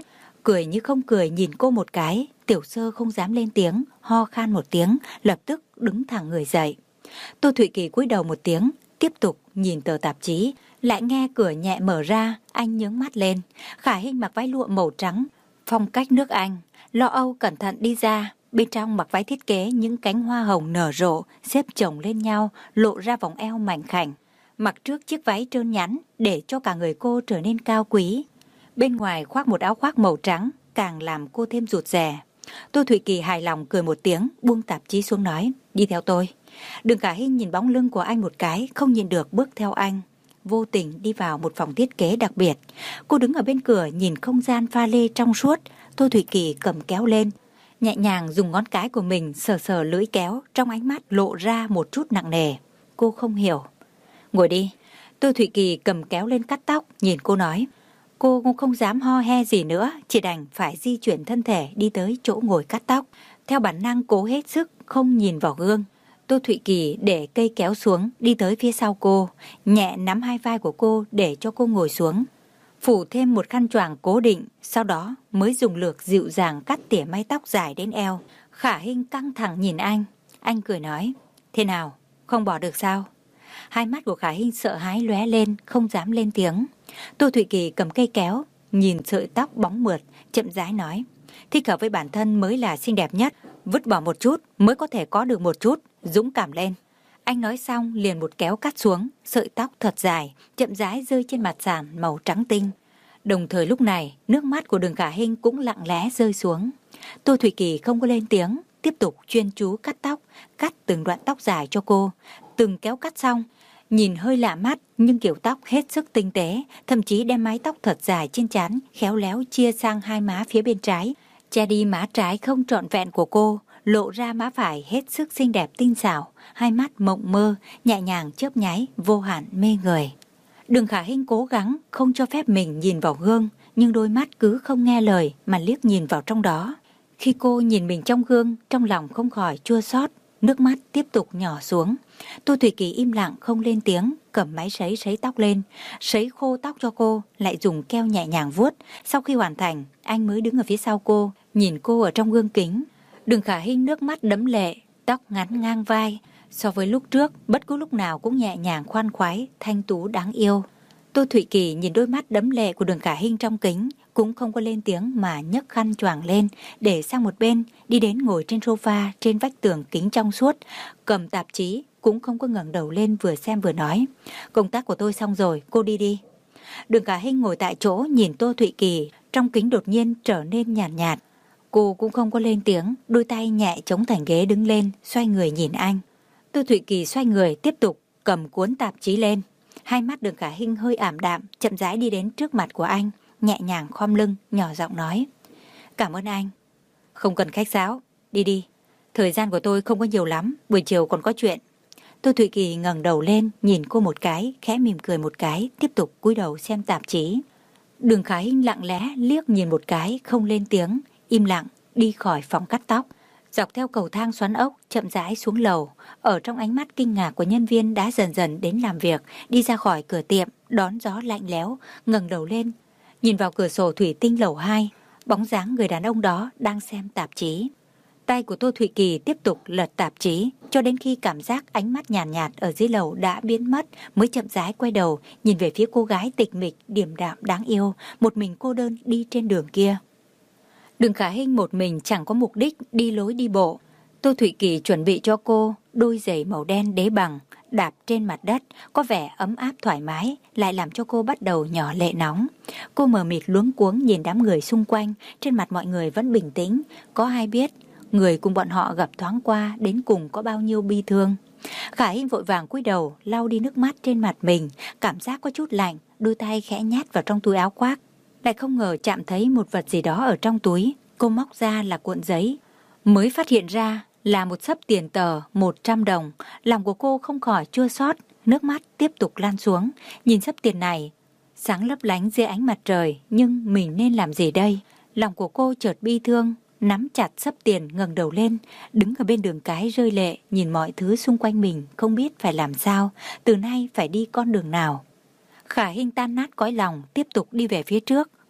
cười như không cười nhìn cô một cái. Tiểu Sơ không dám lên tiếng, ho khan một tiếng, lập tức đứng thẳng người dậy. Tô Thụy Kỳ cúi đầu một tiếng, tiếp tục nhìn tờ tạp chí, lại nghe cửa nhẹ mở ra, anh nhướng mắt lên. Khả Hinh mặc váy lụa màu trắng, phong cách nước Anh, lo âu cẩn thận đi ra. Bên trong mặc váy thiết kế những cánh hoa hồng nở rộ, xếp chồng lên nhau, lộ ra vòng eo mảnh khảnh. Mặc trước chiếc váy trơn nhắn để cho cả người cô trở nên cao quý. Bên ngoài khoác một áo khoác màu trắng, càng làm cô thêm rụt rè. Tô Thụy Kỳ hài lòng cười một tiếng, buông tạp chí xuống nói, đi theo tôi. Đường Khả Hinh nhìn bóng lưng của anh một cái, không nhìn được bước theo anh. Vô tình đi vào một phòng thiết kế đặc biệt. Cô đứng ở bên cửa nhìn không gian pha lê trong suốt. Tô Thụy Kỳ cầm kéo lên, nhẹ nhàng dùng ngón cái của mình sờ sờ lưỡi kéo, trong ánh mắt lộ ra một chút nặng nề. Cô không hiểu. Ngồi đi. Tô Thụy Kỳ cầm kéo lên cắt tóc, nhìn cô nói. Cô cũng không dám ho he gì nữa, chỉ đành phải di chuyển thân thể đi tới chỗ ngồi cắt tóc. Theo bản năng cố hết sức không nhìn vào gương. Tô Thụy Kỳ để cây kéo xuống, đi tới phía sau cô, nhẹ nắm hai vai của cô để cho cô ngồi xuống. Phủ thêm một khăn choàng cố định, sau đó mới dùng lược dịu dàng cắt tỉa mái tóc dài đến eo. Khả Hinh căng thẳng nhìn anh. Anh cười nói, thế nào, không bỏ được sao? Hai mắt của Khả Hinh sợ hãi lóe lên, không dám lên tiếng. Tô Thụy Kỳ cầm cây kéo, nhìn sợi tóc bóng mượt, chậm rãi nói, thích hợp với bản thân mới là xinh đẹp nhất, vứt bỏ một chút mới có thể có được một chút, dũng cảm lên. Anh nói xong liền một kéo cắt xuống, sợi tóc thật dài, chậm rãi rơi trên mặt sàn màu trắng tinh. Đồng thời lúc này, nước mắt của Đường Khả Hinh cũng lặng lẽ rơi xuống. Tô Thụy Kỳ không có lên tiếng, tiếp tục chuyên chú cắt tóc, cắt từng đoạn tóc dài cho cô, từng kéo cắt xong. Nhìn hơi lạ mắt nhưng kiểu tóc hết sức tinh tế, thậm chí đem mái tóc thật dài trên trán khéo léo chia sang hai má phía bên trái, che đi má trái không trọn vẹn của cô, lộ ra má phải hết sức xinh đẹp tinh xảo, hai mắt mộng mơ, nhẹ nhàng chớp nháy, vô hạn mê người. Đường Khả Hinh cố gắng không cho phép mình nhìn vào gương, nhưng đôi mắt cứ không nghe lời mà liếc nhìn vào trong đó. Khi cô nhìn mình trong gương, trong lòng không khỏi chua xót, nước mắt tiếp tục nhỏ xuống. Tô Thụy Kỳ im lặng không lên tiếng, cầm máy sấy sấy tóc lên, sấy khô tóc cho cô, lại dùng keo nhẹ nhàng vuốt. Sau khi hoàn thành, anh mới đứng ở phía sau cô, nhìn cô ở trong gương kính. Đường Khả Hinh nước mắt đẫm lệ, tóc ngắn ngang vai, so với lúc trước, bất cứ lúc nào cũng nhẹ nhàng khoan khoái, thanh tú đáng yêu. Tô Thụy Kỳ nhìn đôi mắt đẫm lệ của Đường Khả Hinh trong kính, cũng không có lên tiếng mà nhấc khăn choàng lên, để sang một bên, đi đến ngồi trên sofa trên vách tường kính trong suốt, cầm tạp chí, cũng không có ngẩng đầu lên vừa xem vừa nói. Công tác của tôi xong rồi, cô đi đi. Đường Khả Hinh ngồi tại chỗ nhìn Tô Thụy Kỳ, trong kính đột nhiên trở nên nhạt nhạt. Cô cũng không có lên tiếng, đôi tay nhẹ chống thành ghế đứng lên, xoay người nhìn anh. Tô Thụy Kỳ xoay người tiếp tục cầm cuốn tạp chí lên. Hai mắt Đường Khả Hinh hơi ảm đạm, chậm rãi đi đến trước mặt của anh, nhẹ nhàng khom lưng, nhỏ giọng nói. Cảm ơn anh. Không cần khách sáo, đi đi. Thời gian của tôi không có nhiều lắm, buổi chiều còn có chuyện. Tô Thụy Kỳ ngẩng đầu lên, nhìn cô một cái, khẽ mỉm cười một cái, tiếp tục cúi đầu xem tạp chí. Đường Khả Hinh lặng lẽ liếc nhìn một cái, không lên tiếng, im lặng đi khỏi phòng cắt tóc, dọc theo cầu thang xoắn ốc chậm rãi xuống lầu. Ở trong ánh mắt kinh ngạc của nhân viên đã dần dần đến làm việc, đi ra khỏi cửa tiệm, đón gió lạnh lẽo, ngẩng đầu lên, nhìn vào cửa sổ thủy tinh lầu hai, bóng dáng người đàn ông đó đang xem tạp chí. Tay của Tô Thụy Kỳ tiếp tục lật tạp chí, cho đến khi cảm giác ánh mắt nhàn nhạt, nhạt ở dưới lầu đã biến mất, mới chậm rãi quay đầu, nhìn về phía cô gái tịch mịch, điềm đạm đáng yêu, một mình cô đơn đi trên đường kia. Đường Khả Hinh một mình chẳng có mục đích đi lối đi bộ. Tô Thụy Kỳ chuẩn bị cho cô đôi giày màu đen đế bằng, đạp trên mặt đất, có vẻ ấm áp thoải mái, lại làm cho cô bắt đầu nhỏ lệ nóng. Cô mờ mịt luống cuống nhìn đám người xung quanh, trên mặt mọi người vẫn bình tĩnh, có ai biết người cùng bọn họ gặp thoáng qua đến cùng có bao nhiêu bi thương. Khả Hinh vội vàng cúi đầu lau đi nước mắt trên mặt mình, cảm giác có chút lạnh, đôi tay khẽ nhát vào trong túi áo khoác, lại không ngờ chạm thấy một vật gì đó ở trong túi. Cô móc ra là cuộn giấy, mới phát hiện ra là một xấp tiền tờ một trăm đồng. Lòng của cô không khỏi chua xót, nước mắt tiếp tục lan xuống. Nhìn xấp tiền này sáng lấp lánh dưới ánh mặt trời, nhưng mình nên làm gì đây? Lòng của cô chợt bi thương, nắm chặt xấp tiền, ngẩng đầu lên, đứng ở bên đường cái rơi lệ, nhìn mọi thứ xung quanh mình, không biết phải làm sao, từ nay phải đi con đường nào. Khả Hinh tan nát cõi lòng, tiếp tục đi về phía trước.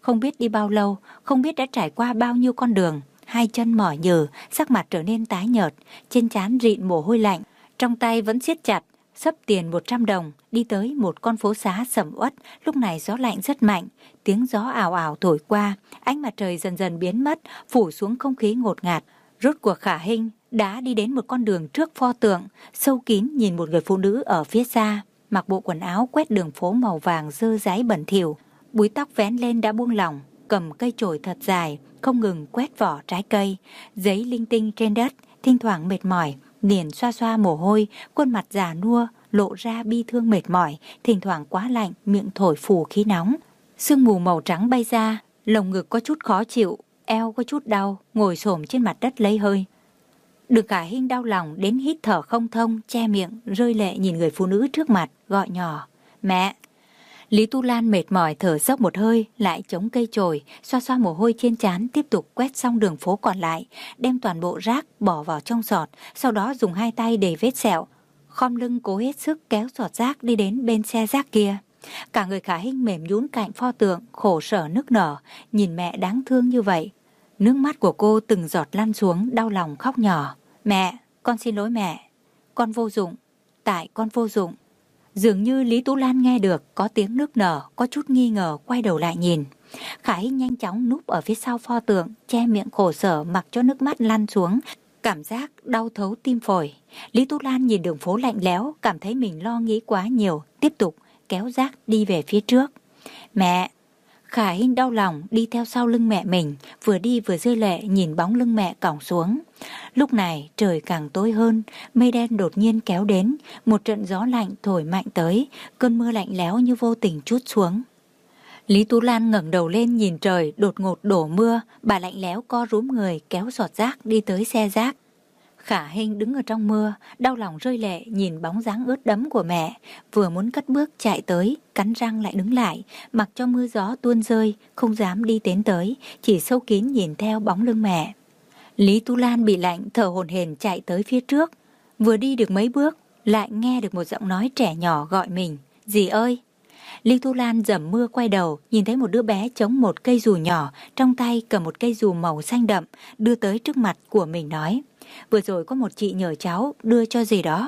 Không biết đi bao lâu, không biết đã trải qua bao nhiêu con đường. Hai chân mỏi nhừ, sắc mặt trở nên tái nhợt, trên trán rịn mồ hôi lạnh, trong tay vẫn siết chặt xấp tiền một trăm đồng, đi tới một con phố xá sầm uất. Lúc này gió lạnh rất mạnh, tiếng gió ảo ảo thổi qua, ánh mặt trời dần dần biến mất, phủ xuống không khí ngột ngạt. Rốt cuộc Khả Hinh đã đi đến một con đường trước pho tượng, sâu kín nhìn một người phụ nữ ở phía xa, mặc bộ quần áo quét đường phố màu vàng dơ dáy bẩn thỉu, búi tóc vén lên đã buông lỏng, cầm cây chổi thật dài, không ngừng quét vỏ trái cây, giấy linh tinh trên đất, thỉnh thoảng mệt mỏi, liền xoa xoa mồ hôi, khuôn mặt già nua, lộ ra bi thương mệt mỏi, thỉnh thoảng quá lạnh, miệng thổi phù khí nóng. Sương mù màu trắng bay ra, lồng ngực có chút khó chịu, eo có chút đau, ngồi xổm trên mặt đất lấy hơi. Đường Khả Hinh đau lòng đến hít thở không thông, che miệng, rơi lệ nhìn người phụ nữ trước mặt, gọi nhỏ, mẹ. Lý Tu Lan mệt mỏi thở dốc một hơi, lại chống cây chổi, xoa xoa mồ hôi trên trán, tiếp tục quét xong đường phố còn lại, đem toàn bộ rác bỏ vào trong giọt, sau đó dùng hai tay để vết sẹo, khom lưng cố hết sức kéo giọt rác đi đến bên xe rác kia. Cả người Khả Hinh mềm nhũn cạnh pho tượng, khổ sở nức nở, nhìn mẹ đáng thương như vậy. Nước mắt của cô từng giọt lăn xuống, đau lòng khóc nhỏ. Mẹ, con xin lỗi mẹ. Con vô dụng, tại con vô dụng. Dường như Lý Tú Lan nghe được có tiếng nức nở, có chút nghi ngờ quay đầu lại nhìn. Khả Hinh nhanh chóng núp ở phía sau pho tượng, che miệng khổ sở mặc cho nước mắt lăn xuống, cảm giác đau thấu tim phổi. Lý Tú Lan nhìn đường phố lạnh lẽo, cảm thấy mình lo nghĩ quá nhiều, tiếp tục kéo rác đi về phía trước. Mẹ! Khả Hinh đau lòng đi theo sau lưng mẹ mình, vừa đi vừa rơi lệ nhìn bóng lưng mẹ cõng xuống. Lúc này trời càng tối hơn, mây đen đột nhiên kéo đến, một trận gió lạnh thổi mạnh tới, cơn mưa lạnh lẽo như vô tình trút xuống. Lý Tú Lan ngẩng đầu lên nhìn trời đột ngột đổ mưa, bà lạnh lẽo co rúm người kéo giọt rác đi tới xe rác. Khả Hinh đứng ở trong mưa, đau lòng rơi lệ nhìn bóng dáng ướt đẫm của mẹ, vừa muốn cất bước chạy tới, cắn răng lại đứng lại, mặc cho mưa gió tuôn rơi, không dám đi tiến tới, chỉ sâu kín nhìn theo bóng lưng mẹ. Lý Tú Lan bị lạnh thở hổn hển chạy tới phía trước, vừa đi được mấy bước, lại nghe được một giọng nói trẻ nhỏ gọi mình, dì ơi. Lý Tú Lan dầm mưa quay đầu, nhìn thấy một đứa bé chống một cây dù nhỏ, trong tay cầm một cây dù màu xanh đậm, đưa tới trước mặt của mình nói, vừa rồi có một chị nhờ cháu đưa cho gì đó.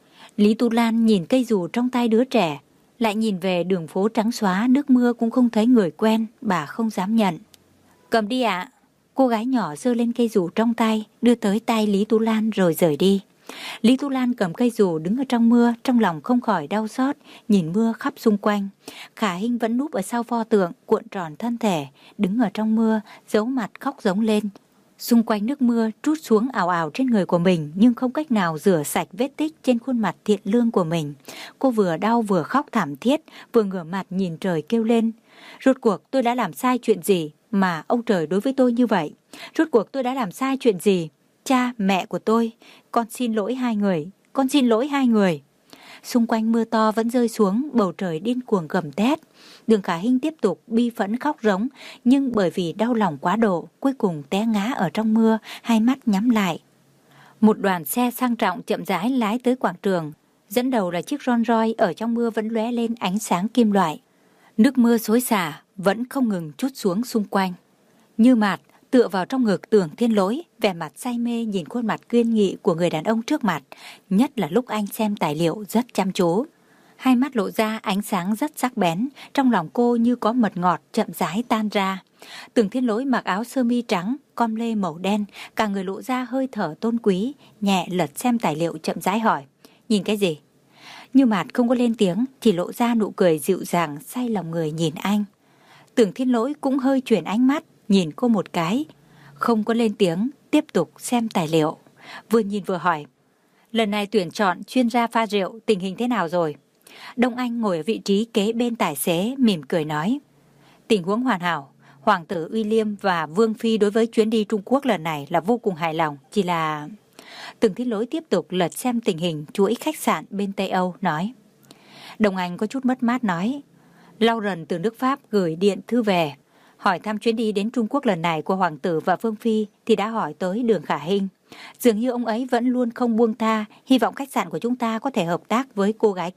Lý Tu Lan nhìn cây dù trong tay đứa trẻ, lại nhìn về đường phố trắng xóa, nước mưa cũng không thấy người quen, bà không dám nhận. Cầm đi ạ. Cô gái nhỏ giơ lên cây dù trong tay, đưa tới tay Lý Tu Lan rồi rời đi. Lý Tu Lan cầm cây dù đứng ở trong mưa, trong lòng không khỏi đau xót, nhìn mưa khắp xung quanh. Khả Hinh vẫn núp ở sau pho tượng, cuộn tròn thân thể, đứng ở trong mưa, giấu mặt khóc giống lên. Xung quanh nước mưa trút xuống ảo ảo trên người của mình, nhưng không cách nào rửa sạch vết tích trên khuôn mặt thiện lương của mình. Cô vừa đau vừa khóc thảm thiết, vừa ngửa mặt nhìn trời kêu lên. Rốt cuộc tôi đã làm sai chuyện gì mà ông trời đối với tôi như vậy? Rốt cuộc tôi đã làm sai chuyện gì? Cha, mẹ của tôi, con xin lỗi hai người, con xin lỗi hai người. Xung quanh mưa to vẫn rơi xuống, bầu trời điên cuồng gầm thét. Đường Khả Hinh tiếp tục bi phẫn khóc rống, nhưng bởi vì đau lòng quá độ, cuối cùng té ngã ở trong mưa, hai mắt nhắm lại. Một đoàn xe sang trọng chậm rãi lái tới quảng trường, dẫn đầu là chiếc Rolls Royce ở trong mưa vẫn lóe lên ánh sáng kim loại. Nước mưa xối xả vẫn không ngừng trút xuống xung quanh. Như Mạt tựa vào trong ngực Tưởng Thiên Lỗi, vẻ mặt say mê nhìn khuôn mặt kiên nghị của người đàn ông trước mặt, nhất là lúc anh xem tài liệu rất chăm chú. Hai mắt lộ ra ánh sáng rất sắc bén, trong lòng cô như có mật ngọt chậm rãi tan ra. Tưởng Thiên Lỗi mặc áo sơ mi trắng, com lê màu đen, cả người lộ ra hơi thở tôn quý, nhẹ lật xem tài liệu chậm rãi hỏi, nhìn cái gì? Như Mạt không có lên tiếng, chỉ lộ ra nụ cười dịu dàng say lòng người nhìn anh. Tưởng Thiên Lỗi cũng hơi chuyển ánh mắt, nhìn cô một cái, không có lên tiếng, tiếp tục xem tài liệu. Vừa nhìn vừa hỏi, lần này tuyển chọn chuyên gia pha rượu tình hình thế nào rồi? Đông Anh ngồi ở vị trí kế bên tài xế, mỉm cười nói, tình huống hoàn hảo. Hoàng tử William và Vương Phi đối với chuyến đi Trung Quốc lần này là vô cùng hài lòng, chỉ là... Tưởng Thiên Lỗi tiếp tục lật xem tình hình chuỗi khách sạn bên Tây Âu, nói. Đông Anh có chút mất mát nói, Lauren từ nước Pháp gửi điện thư về, hỏi thăm chuyến đi đến Trung Quốc lần này của Hoàng tử và Vương Phi thì đã hỏi tới Đường Khả Hinh. Dường như ông ấy vẫn luôn không buông tha, hy vọng khách sạn của chúng ta có thể hợp tác với cô gái kia.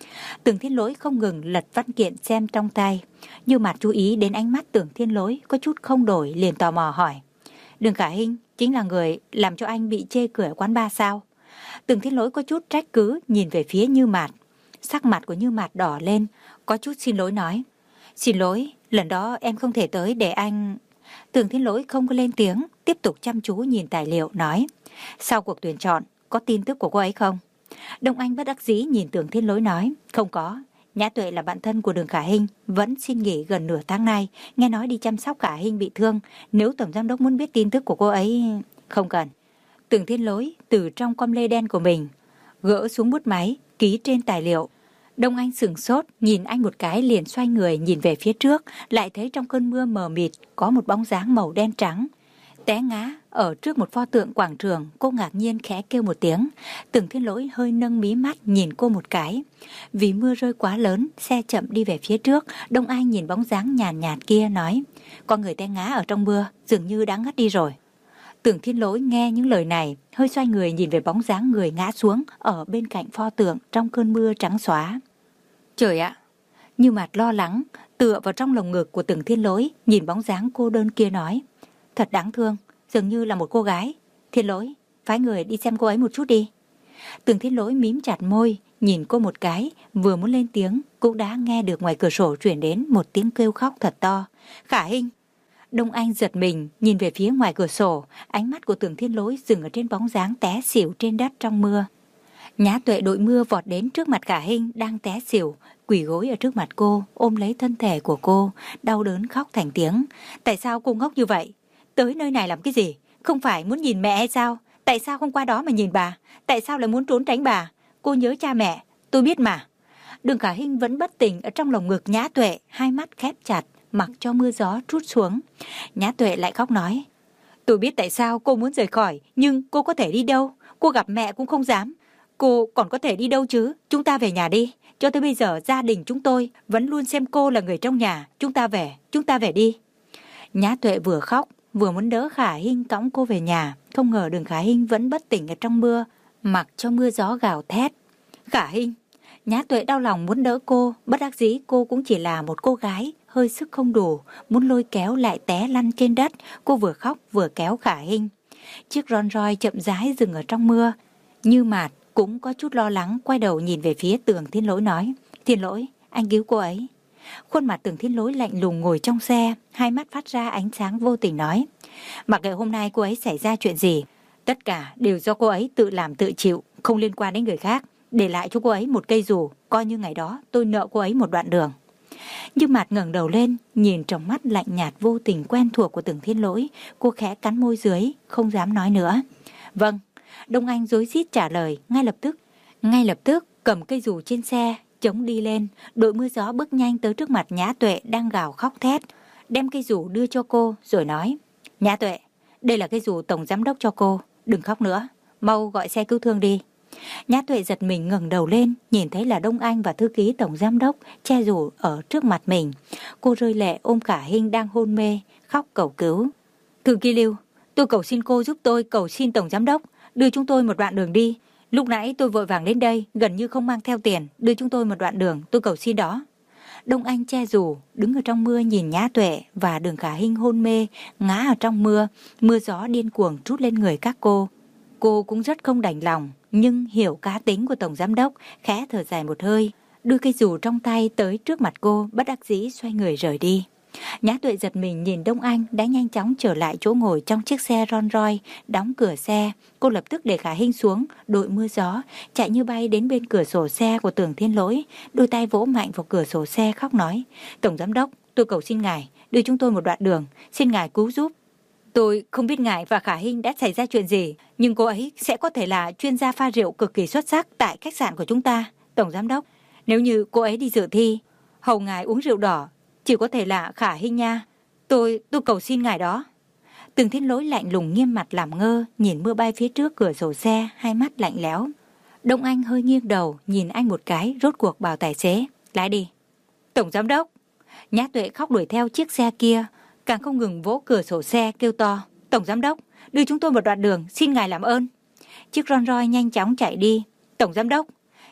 Tưởng Thiên Lỗi không ngừng lật văn kiện xem trong tay. Như Mạt chú ý đến ánh mắt Tưởng Thiên Lỗi có chút không đổi, liền tò mò hỏi: Đường Khả Hinh chính là người làm cho anh bị chê cười ở quán bar sao? Tưởng Thiên Lỗi có chút trách cứ nhìn về phía Như Mạt. Sắc mặt của Như Mạt đỏ lên, có chút xin lỗi nói: Xin lỗi, lần đó em không thể tới để anh... Tưởng Thiên Lỗi không có lên tiếng, tiếp tục chăm chú nhìn tài liệu nói: Sau cuộc tuyển chọn, có tin tức của cô ấy không? Đông Anh bất đắc dĩ nhìn Tưởng Thiên Lỗi nói: Không có, Nhã Tuệ là bạn thân của Đường Khả Hinh, vẫn xin nghỉ gần nửa tháng nay, nghe nói đi chăm sóc Khả Hinh bị thương. Nếu tổng giám đốc muốn biết tin tức của cô ấy... Không cần. Tưởng Thiên Lỗi từ trong com lê đen của mình gỡ xuống bút máy, ký trên tài liệu. Đông Anh sửng sốt, nhìn anh một cái liền xoay người nhìn về phía trước, lại thấy trong cơn mưa mờ mịt có một bóng dáng màu đen trắng té ngã ở trước một pho tượng quảng trường. Cô ngạc nhiên khẽ kêu một tiếng. Tưởng Thiên Lỗi hơi nâng mí mắt nhìn cô một cái. Vì mưa rơi quá lớn, xe chậm đi về phía trước. Đông Anh nhìn bóng dáng nhàn nhạt, nhạt kia nói: Con người té ngã ở trong mưa, dường như đã ngất đi rồi. Tưởng Thiên Lỗi nghe những lời này, hơi xoay người nhìn về bóng dáng người ngã xuống ở bên cạnh pho tượng trong cơn mưa trắng xóa. Trời ạ! Như Mạt lo lắng tựa vào trong lồng ngực của Tưởng Thiên Lỗi, nhìn bóng dáng cô đơn kia nói: Thật đáng thương, dường như là một cô gái. Thiên Lỗi, phái người đi xem cô ấy một chút đi. Tưởng Thiên Lỗi mím chặt môi, nhìn cô một cái, vừa muốn lên tiếng, cũng đã nghe được ngoài cửa sổ truyền đến một tiếng kêu khóc thật to. Khả Hinh! Đông Anh giật mình, nhìn về phía ngoài cửa sổ, ánh mắt của Tưởng Thiên Lỗi dừng ở trên bóng dáng té xỉu trên đất trong mưa. Nhã Tuệ đội mưa vọt đến trước mặt Khả Hinh đang té xỉu, quỳ gối ở trước mặt cô, ôm lấy thân thể của cô, đau đớn khóc thành tiếng. Tại sao cô ngốc như vậy? Tới nơi này làm cái gì? Không phải muốn nhìn mẹ hay sao? Tại sao không qua đó mà nhìn bà? Tại sao lại muốn trốn tránh bà? Cô nhớ cha mẹ, tôi biết mà. Đường Khả Hinh vẫn bất tỉnh ở trong lồng ngực Nhã Tuệ, hai mắt khép chặt, mặc cho mưa gió trút xuống. Nhã Tuệ lại khóc nói: Tôi biết tại sao cô muốn rời khỏi, nhưng cô có thể đi đâu? Cô gặp mẹ cũng không dám. Cô còn có thể đi đâu chứ? Chúng ta về nhà đi. Cho tới bây giờ gia đình chúng tôi vẫn luôn xem cô là người trong nhà. Chúng ta về, chúng ta về đi. Nhã Tuệ vừa khóc vừa muốn đỡ Khả Hinh cõng cô về nhà. Không ngờ Đường Khả Hinh vẫn bất tỉnh ở trong mưa, mặc cho mưa gió gào thét. Khả Hinh! Nhã Tuệ đau lòng muốn đỡ cô, bất đắc dĩ cô cũng chỉ là một cô gái, hơi sức không đủ, muốn lôi kéo lại té lăn trên đất. Cô vừa khóc vừa kéo Khả Hinh. Chiếc Rolls Royce chậm rãi dừng ở trong mưa. Như Mạt cũng có chút lo lắng, quay đầu nhìn về phía Tưởng Thiên Lỗi nói: Thiên Lỗi, anh cứu cô ấy. Khuôn mặt Tưởng Thiên Lỗi lạnh lùng ngồi trong xe, hai mắt phát ra ánh sáng vô tình nói: Mặc kệ hôm nay cô ấy xảy ra chuyện gì, tất cả đều do cô ấy tự làm tự chịu, không liên quan đến người khác. Để lại cho cô ấy một cây dù, coi như ngày đó tôi nợ cô ấy một đoạn đường. Như Mạt ngẩng đầu lên, nhìn trong mắt lạnh nhạt vô tình quen thuộc của Tưởng Thiên Lỗi, cô khẽ cắn môi dưới, không dám nói nữa. Vâng. Đông Anh rối rít trả lời. Ngay lập tức, ngay lập tức cầm cây dù trên xe, chống đi lên. Đội mưa gió bước nhanh tới trước mặt Nhã Tuệ đang gào khóc thét, đem cây dù đưa cho cô rồi nói: Nhã Tuệ, đây là cây dù tổng giám đốc cho cô, đừng khóc nữa, mau gọi xe cứu thương đi. Nhã Tuệ giật mình ngẩng đầu lên, nhìn thấy là Đông Anh và thư ký tổng giám đốc che dù ở trước mặt mình. Cô rơi lệ ôm Khả Hinh đang hôn mê, khóc cầu cứu. Thư ký Lưu, tôi cầu xin cô giúp tôi cầu xin tổng giám đốc đưa chúng tôi một đoạn đường đi. Lúc nãy tôi vội vàng đến đây, gần như không mang theo tiền, đưa chúng tôi một đoạn đường, tôi cầu xin đó. Đông Anh che dù, đứng ở trong mưa nhìn Nhã Tuệ và Đường Khả Hinh hôn mê, ngã ở trong mưa. Mưa gió điên cuồng trút lên người các cô. Cô cũng rất không đành lòng, nhưng hiểu cá tính của tổng giám đốc, khẽ thở dài một hơi, đưa cây dù trong tay tới trước mặt cô, bất đắc dĩ xoay người rời đi. Nhã Tuệ giật mình nhìn Đông Anh đã nhanh chóng trở lại chỗ ngồi trong chiếc xe Rolls Royce, đóng cửa xe. Cô lập tức để Khả Hinh xuống, đội mưa gió, chạy như bay đến bên cửa sổ xe của Tưởng Thiên Lỗi, đôi tay vỗ mạnh vào cửa sổ xe khóc nói: Tổng giám đốc, tôi cầu xin ngài đưa chúng tôi một đoạn đường, xin ngài cứu giúp. Tôi không biết ngài và Khả Hinh đã xảy ra chuyện gì, nhưng cô ấy sẽ có thể là chuyên gia pha rượu cực kỳ xuất sắc tại khách sạn của chúng ta. Tổng giám đốc, nếu như cô ấy đi dự thi, hầu ngài uống rượu đỏ, chỉ có thể là Khả Hinh nha. Tôi, tôi cầu xin ngài đó. Tưởng Thiên Lỗi lạnh lùng nghiêm mặt làm ngơ, nhìn mưa bay phía trước cửa sổ xe, hai mắt lạnh lẽo. Đông Anh hơi nghiêng đầu, nhìn anh một cái, rốt cuộc bảo tài xế: lái đi. Tổng giám đốc. Nhã Tuệ khóc đuổi theo chiếc xe kia, càng không ngừng vỗ cửa sổ xe kêu to: Tổng giám đốc, đưa chúng tôi một đoạn đường, xin ngài làm ơn. Chiếc Rolls Royce nhanh chóng chạy đi. Tổng giám đốc.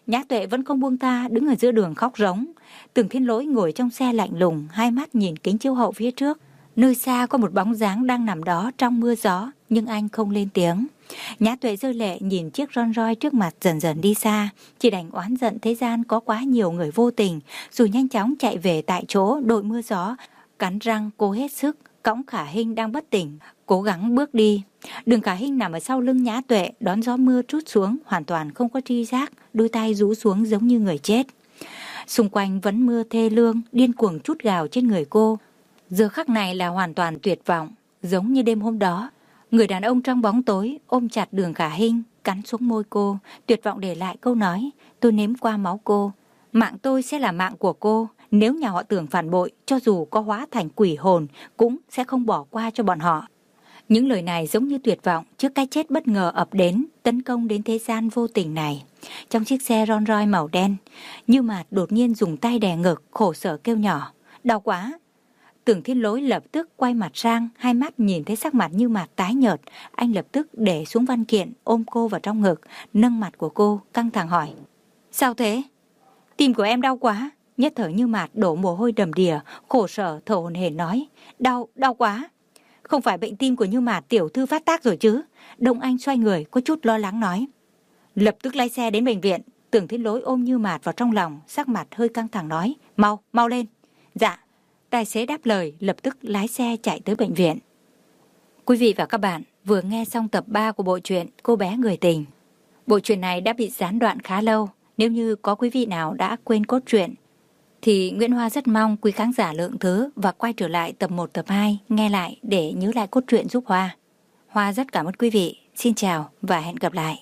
Nhã Tuệ vẫn không buông tha, đứng ở giữa đường khóc rống. Tưởng Thiên Lỗi ngồi trong xe lạnh lùng, hai mắt nhìn kính chiếu hậu phía trước. Nơi xa có một bóng dáng đang nằm đó trong mưa gió, nhưng anh không lên tiếng. Nhã Tuệ rơi lệ nhìn chiếc Rolls Royce trước mặt dần dần đi xa, chỉ đành oán giận thế gian có quá nhiều người vô tình, rồi nhanh chóng chạy về tại chỗ đội mưa gió, cắn răng cố hết sức cõng Khả Hinh đang bất tỉnh, cố gắng bước đi. Đường Khả Hinh nằm ở sau lưng Nhã Tuệ, đón gió mưa trút xuống, hoàn toàn không có tri giác, đôi tay rũ xuống giống như người chết. Xung quanh vẫn mưa thê lương, điên cuồng trút gào trên người cô. Giờ khắc này là hoàn toàn tuyệt vọng, giống như đêm hôm đó. Người đàn ông trong bóng tối ôm chặt Đường Khả Hinh, cắn xuống môi cô, tuyệt vọng để lại câu nói: tôi nếm qua máu cô, mạng tôi sẽ là mạng của cô. Nếu nhà họ Tưởng phản bội, cho dù có hóa thành quỷ hồn, cũng sẽ không bỏ qua cho bọn họ. Những lời này giống như tuyệt vọng trước cái chết bất ngờ ập đến, tấn công đến thế gian vô tình này. Trong chiếc xe Rolls Royce màu đen, Như Mạt đột nhiên dùng tay đè ngực, khổ sở kêu nhỏ: đau quá. Tưởng Thiên Lỗi lập tức quay mặt sang, hai mắt nhìn thấy sắc mặt Như Mạt tái nhợt, anh lập tức để xuống văn kiện, ôm cô vào trong ngực, nâng mặt của cô, căng thẳng hỏi: sao thế? Tim của em đau quá. Nhất thời Như Mạt đổ mồ hôi đầm đìa, khổ sở thở hổn hển nói: đau, đau quá. Không phải bệnh tim của Như Mạt tiểu thư phát tác rồi chứ? Đông Anh xoay người có chút lo lắng nói. Lập tức lái xe đến bệnh viện. Tưởng Thiên Lỗi ôm Như Mạt vào trong lòng, sắc mặt hơi căng thẳng nói: mau, mau lên. Dạ. Tài xế đáp lời, lập tức lái xe chạy tới bệnh viện. Quý vị và các bạn vừa nghe xong tập ba của bộ truyện Cô bé người tình. Bộ truyện này đã bị gián đoạn khá lâu. Nếu như có quý vị nào đã quên cốt truyện thì Nguyễn Hoa rất mong quý khán giả lượng thứ và quay trở lại tập một, tập hai nghe lại để nhớ lại cốt truyện giúp Hoa. Hoa rất cảm ơn quý vị. Xin chào và hẹn gặp lại.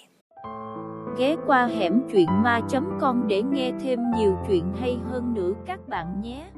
Ghé qua hẻm truyện ma chấm com để nghe thêm nhiều chuyện hay hơn nữa các bạn nhé.